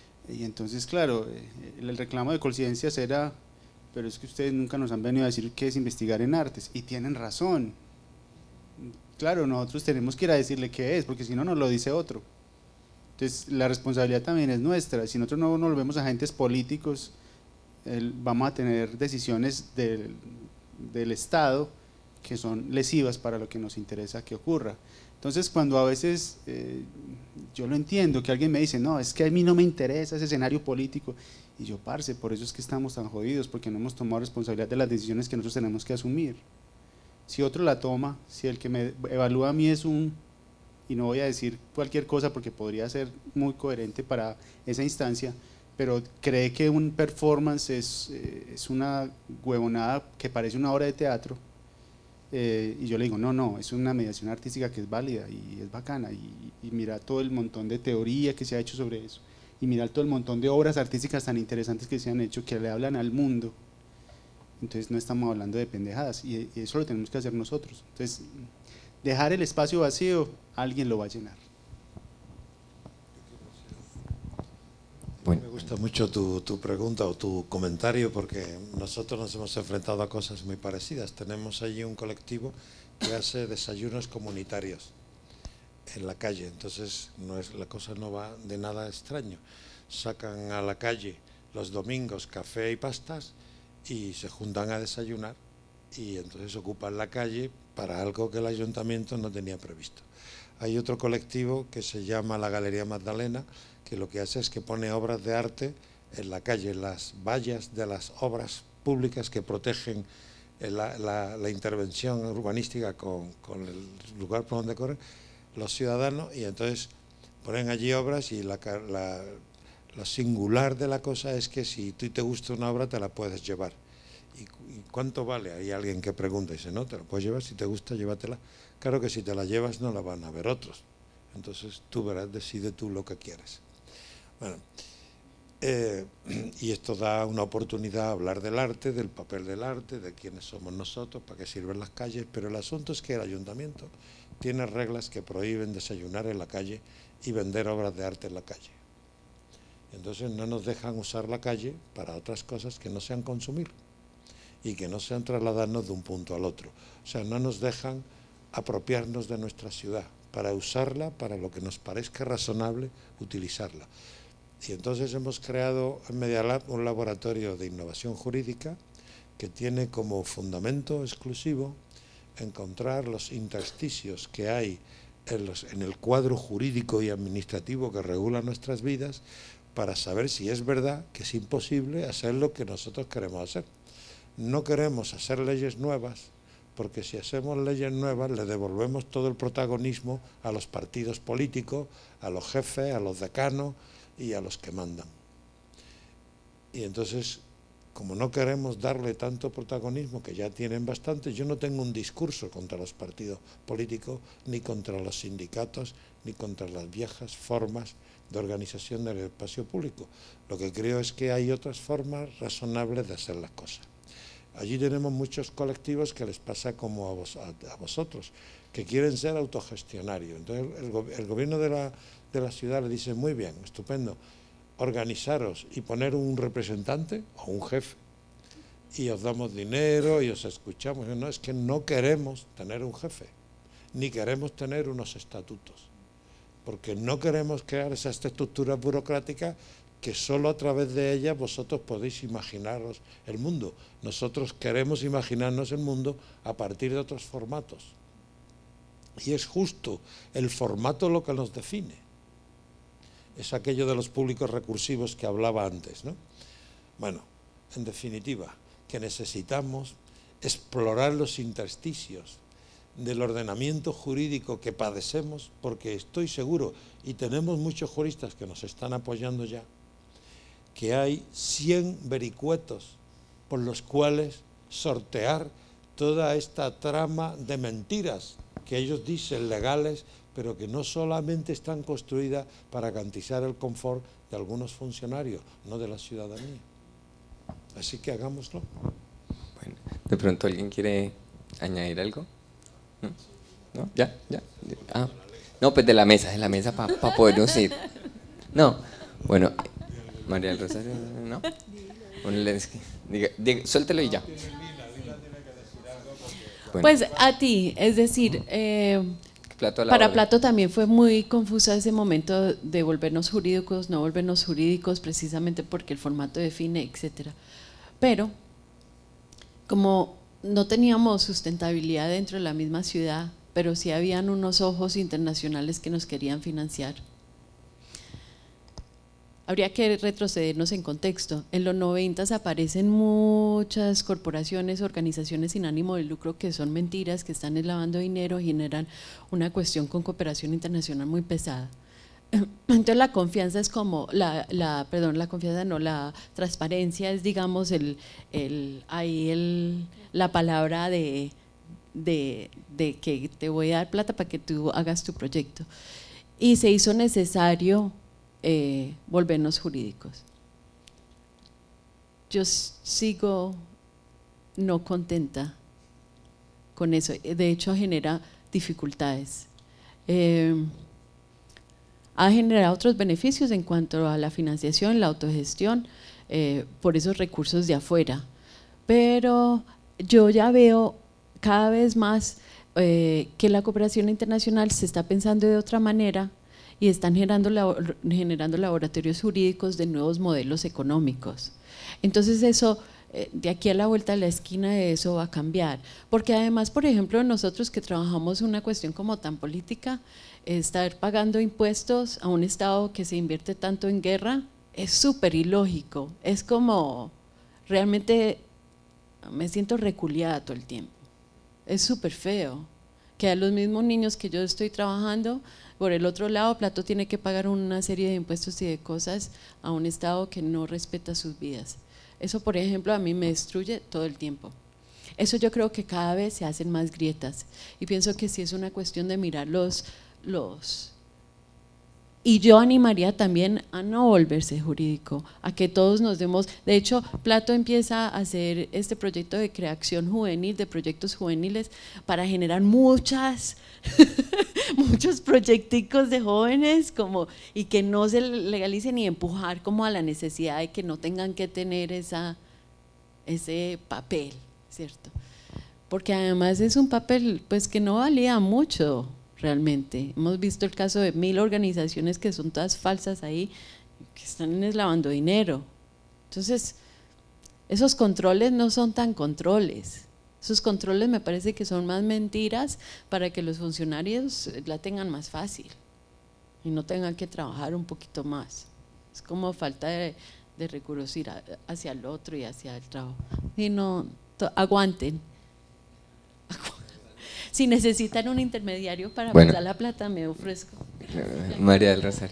y entonces claro, eh, el reclamo de Colciencias era: pero es que ustedes nunca nos han venido a decir qué es investigar en artes, y tienen razón. Claro, nosotros tenemos que ir a decirle qué es, porque si no nos lo dice otro. Entonces la responsabilidad también es nuestra. Si nosotros no nos volvemos agentes políticos, el, vamos a tener decisiones del, del Estado que son lesivas para lo que nos interesa que ocurra. Entonces cuando a veces eh, yo lo entiendo, que alguien me dice: no, es que a mí no me interesa ese escenario político, y yo, parce, por eso es que estamos tan jodidos, porque no hemos tomado responsabilidad de las decisiones que nosotros tenemos que asumir. Si otro la toma, si el que me evalúa a mí es un, y no voy a decir cualquier cosa porque podría ser muy coherente para esa instancia, pero cree que un performance es, eh, es una huevonada que parece una obra de teatro, eh, y yo le digo: no, no, es una mediación artística que es válida y es bacana, y, y mira todo el montón de teoría que se ha hecho sobre eso, y mirar todo el montón de obras artísticas tan interesantes que se han hecho, que le hablan al mundo. Entonces no estamos hablando de pendejadas, y eso lo tenemos que hacer nosotros. Entonces, dejar el espacio vacío, alguien lo va a llenar. Bueno. Me gusta mucho tu, tu pregunta o tu comentario, porque nosotros nos hemos enfrentado a cosas muy parecidas. Tenemos allí un colectivo que hace desayunos comunitarios en la calle, entonces no es, la cosa no va de nada extraño. Sacan a la calle los domingos café y pastas y se juntan a desayunar, y entonces ocupan la calle para algo que el ayuntamiento no tenía previsto. Hay otro colectivo que se llama la Galería Magdalena, que lo que hace es que pone obras de arte en la calle, en las vallas de las obras públicas que protegen la, la, la intervención urbanística con, con el lugar por donde corren los ciudadanos, y entonces ponen allí obras, y la, la, lo singular de la cosa es que si tú te gusta una obra te la puedes llevar. ¿Y, y cuánto vale? Hay alguien que pregunta y dice: no, te la puedes llevar, si te gusta llévatela. Claro que si te la llevas no la van a ver otros, entonces tú verás, decide tú lo que quieres. Bueno, eh, y esto da una oportunidad a hablar del arte, del papel del arte, de quiénes somos nosotros, para qué sirven las calles, pero el asunto es que el ayuntamiento tiene reglas que prohíben desayunar en la calle y vender obras de arte en la calle. Entonces no nos dejan usar la calle para otras cosas que no sean consumir y que no sean trasladarnos de un punto al otro. O sea, no nos dejan apropiarnos de nuestra ciudad para usarla para lo que nos parezca razonable utilizarla. Y entonces hemos creado en Media Lab un laboratorio de innovación jurídica que tiene como fundamento exclusivo encontrar los intersticios que hay en, los, en el cuadro jurídico y administrativo que regula nuestras vidas, para saber si es verdad que es imposible hacer lo que nosotros queremos hacer. No queremos hacer leyes nuevas, porque si hacemos leyes nuevas le devolvemos todo el protagonismo a los partidos políticos, a los jefes, a los decanos y a los que mandan. Y entonces, como no queremos darle tanto protagonismo, que ya tienen bastante, yo no tengo un discurso contra los partidos políticos, ni contra los sindicatos, ni contra las viejas formas de organización del espacio público. Lo que creo es que hay otras formas razonables de hacer las cosas. Allí tenemos muchos colectivos que les pasa como a, vos, a, a vosotros, que quieren ser autogestionarios. Entonces el, el gobierno de la, de la ciudad le dice, muy bien, estupendo, organizaros y poner un representante o un jefe, y os damos dinero y os escuchamos. No, es que no queremos tener un jefe, ni queremos tener unos estatutos, porque no queremos crear esas estructuras burocráticas que solo a través de ellas vosotros podéis imaginaros el mundo. Nosotros queremos imaginarnos el mundo a partir de otros formatos. Y es justo el formato lo que nos define. Es aquello de los públicos recursivos que hablaba antes, ¿no? Bueno, en definitiva, que necesitamos explorar los intersticios del ordenamiento jurídico que padecemos, porque estoy seguro, y tenemos muchos juristas que nos están apoyando ya, que hay cien vericuetos por los cuales sortear toda esta trama de mentiras que ellos dicen legales, pero que no solamente están construidas para garantizar el confort de algunos funcionarios, no de la ciudadanía. Así que hagámoslo. Bueno, de pronto alguien quiere añadir algo. ¿No? ¿No? ¿Ya? ¿Ya? Ah. No, pues de la mesa, de la mesa para pa podernos ir. No, bueno, María del Rosario, ¿no? Bueno, diga, diga, suéltelo y ya. Bueno. Pues a ti, es decir, eh, Plato para orden. Plato también fue muy confusa ese momento de volvernos jurídicos, no volvernos jurídicos, precisamente porque el formato define, etcétera. Pero, como no teníamos sustentabilidad dentro de la misma ciudad, pero sí habían unos ojos internacionales que nos querían financiar. Habría que retrocedernos en contexto. En los noventas aparecen muchas corporaciones, organizaciones sin ánimo de lucro que son mentiras, que están lavando dinero y generan una cuestión con cooperación internacional muy pesada. Entonces la confianza es como, la, la, perdón, la confianza no, la transparencia es, digamos, el, el, ahí el, la palabra de, de, de que te voy a dar plata para que tú hagas tu proyecto. Y se hizo necesario eh, volvernos jurídicos. Yo sigo no contenta con eso, de hecho genera dificultades. Eh, ha generado otros beneficios en cuanto a la financiación, la autogestión, eh, por esos recursos de afuera, pero yo ya veo cada vez más eh, que la cooperación internacional se está pensando de otra manera y están generando, labor, generando laboratorios jurídicos de nuevos modelos económicos. Entonces eso, eh, de aquí a la vuelta de la esquina de eso va a cambiar, porque además, por ejemplo, nosotros que trabajamos una cuestión como tan política, estar pagando impuestos a un Estado que se invierte tanto en guerra es súper ilógico, es como, realmente me siento reculiada todo el tiempo, es súper feo, que a los mismos niños que yo estoy trabajando, por el otro lado, Plato tiene que pagar una serie de impuestos y de cosas a un Estado que no respeta sus vidas. Eso, por ejemplo, a mí me destruye todo el tiempo. Eso yo creo que cada vez se hacen más grietas y pienso que sí es una cuestión de mirar los… los y yo animaría también a no volverse jurídico, a que todos nos demos, de hecho Plato empieza a hacer este proyecto de creación juvenil, de proyectos juveniles para generar muchas, muchos proyecticos de jóvenes como, y que no se legalicen y empujar como a la necesidad de que no tengan que tener esa, ese papel, ¿cierto? Porque además es un papel pues que no valía mucho. Realmente, hemos visto el caso de mil organizaciones que son todas falsas ahí, que están lavando dinero. Entonces, esos controles no son tan controles, Esos controles me parece que son más mentiras para que los funcionarios la tengan más fácil y no tengan que trabajar un poquito más. Es como falta de, de rigurosidad hacia el otro y hacia el trabajo. Y no, aguanten. Si necesitan un intermediario para bueno, pasar la plata, me ofrezco. María del Rosario.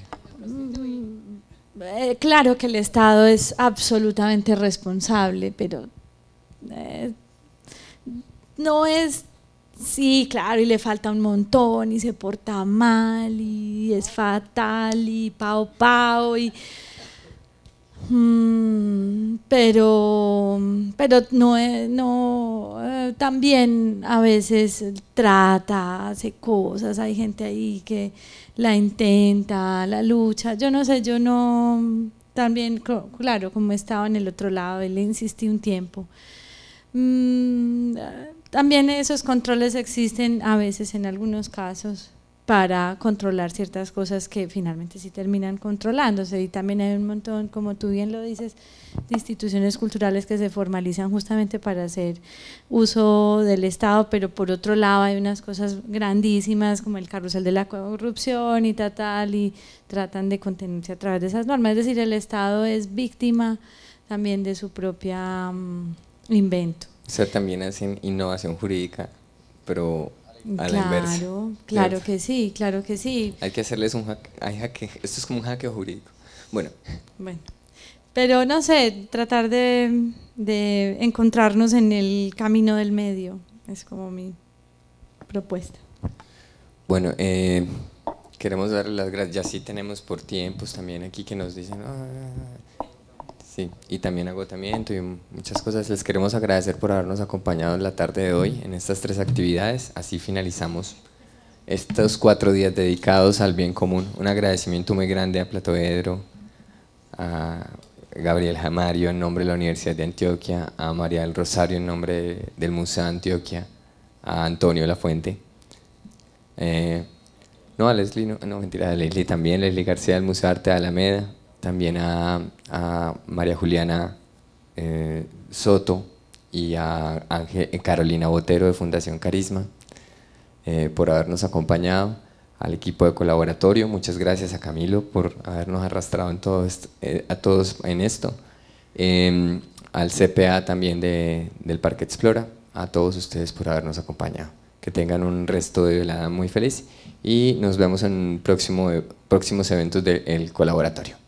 Eh, claro que el Estado es absolutamente responsable, pero eh, no es, sí, claro, y le falta un montón, y se porta mal, y es fatal, y pao pao, y mm, pero, pero no, es, no eh, también a veces trata, hace cosas, hay gente ahí que la intenta, la lucha, yo no sé, yo no, también, claro, como estaba en el otro lado, él le insistí un tiempo. Mm, también esos controles existen a veces en algunos casos para controlar ciertas cosas que finalmente sí terminan controlándose, y también hay un montón, como tú bien lo dices, de instituciones culturales que se formalizan justamente para hacer uso del Estado, pero por otro lado hay unas cosas grandísimas como el carrusel de la corrupción y tal, tal, y tratan de contenerse a través de esas normas, es decir, el Estado es víctima también de su propia um, invento. O sea, también hacen innovación jurídica, pero a la claro, inversa. Claro ¿cierto? que sí, claro que sí. Hay que hacerles un hack, hay hacke, esto es como un hackeo jurídico. Bueno. Bueno, pero no sé, tratar de, de encontrarnos en el camino del medio, es como mi propuesta. Bueno, eh, queremos darle las gracias, ya sí tenemos por tiempos también aquí que nos dicen, ah, sí, y también agotamiento y muchas cosas. Les queremos agradecer por habernos acompañado en la tarde de hoy en estas tres actividades. Así finalizamos estos cuatro días dedicados al bien común. Un agradecimiento muy grande a Platoedro, a Gabriel Jamario en nombre de la Universidad de Antioquia, a María del Rosario en nombre del Museo de Antioquia, a Antonio Lafuente, eh, no a Leslie, no, no mentira, a Leslie también, Leslie García del Museo de Arte de Alameda, también a, a María Juliana eh, Soto y a Ángel, Carolina Botero de Fundación Carisma eh, por habernos acompañado, al equipo de colaboratorio, muchas gracias a Camilo por habernos arrastrado en todo esto, eh, a todos en esto, eh, al C P A también de, del Parque Explora, a todos ustedes por habernos acompañado. Que tengan un resto de velada muy feliz y nos vemos en próximo, próximos eventos del colaboratorio.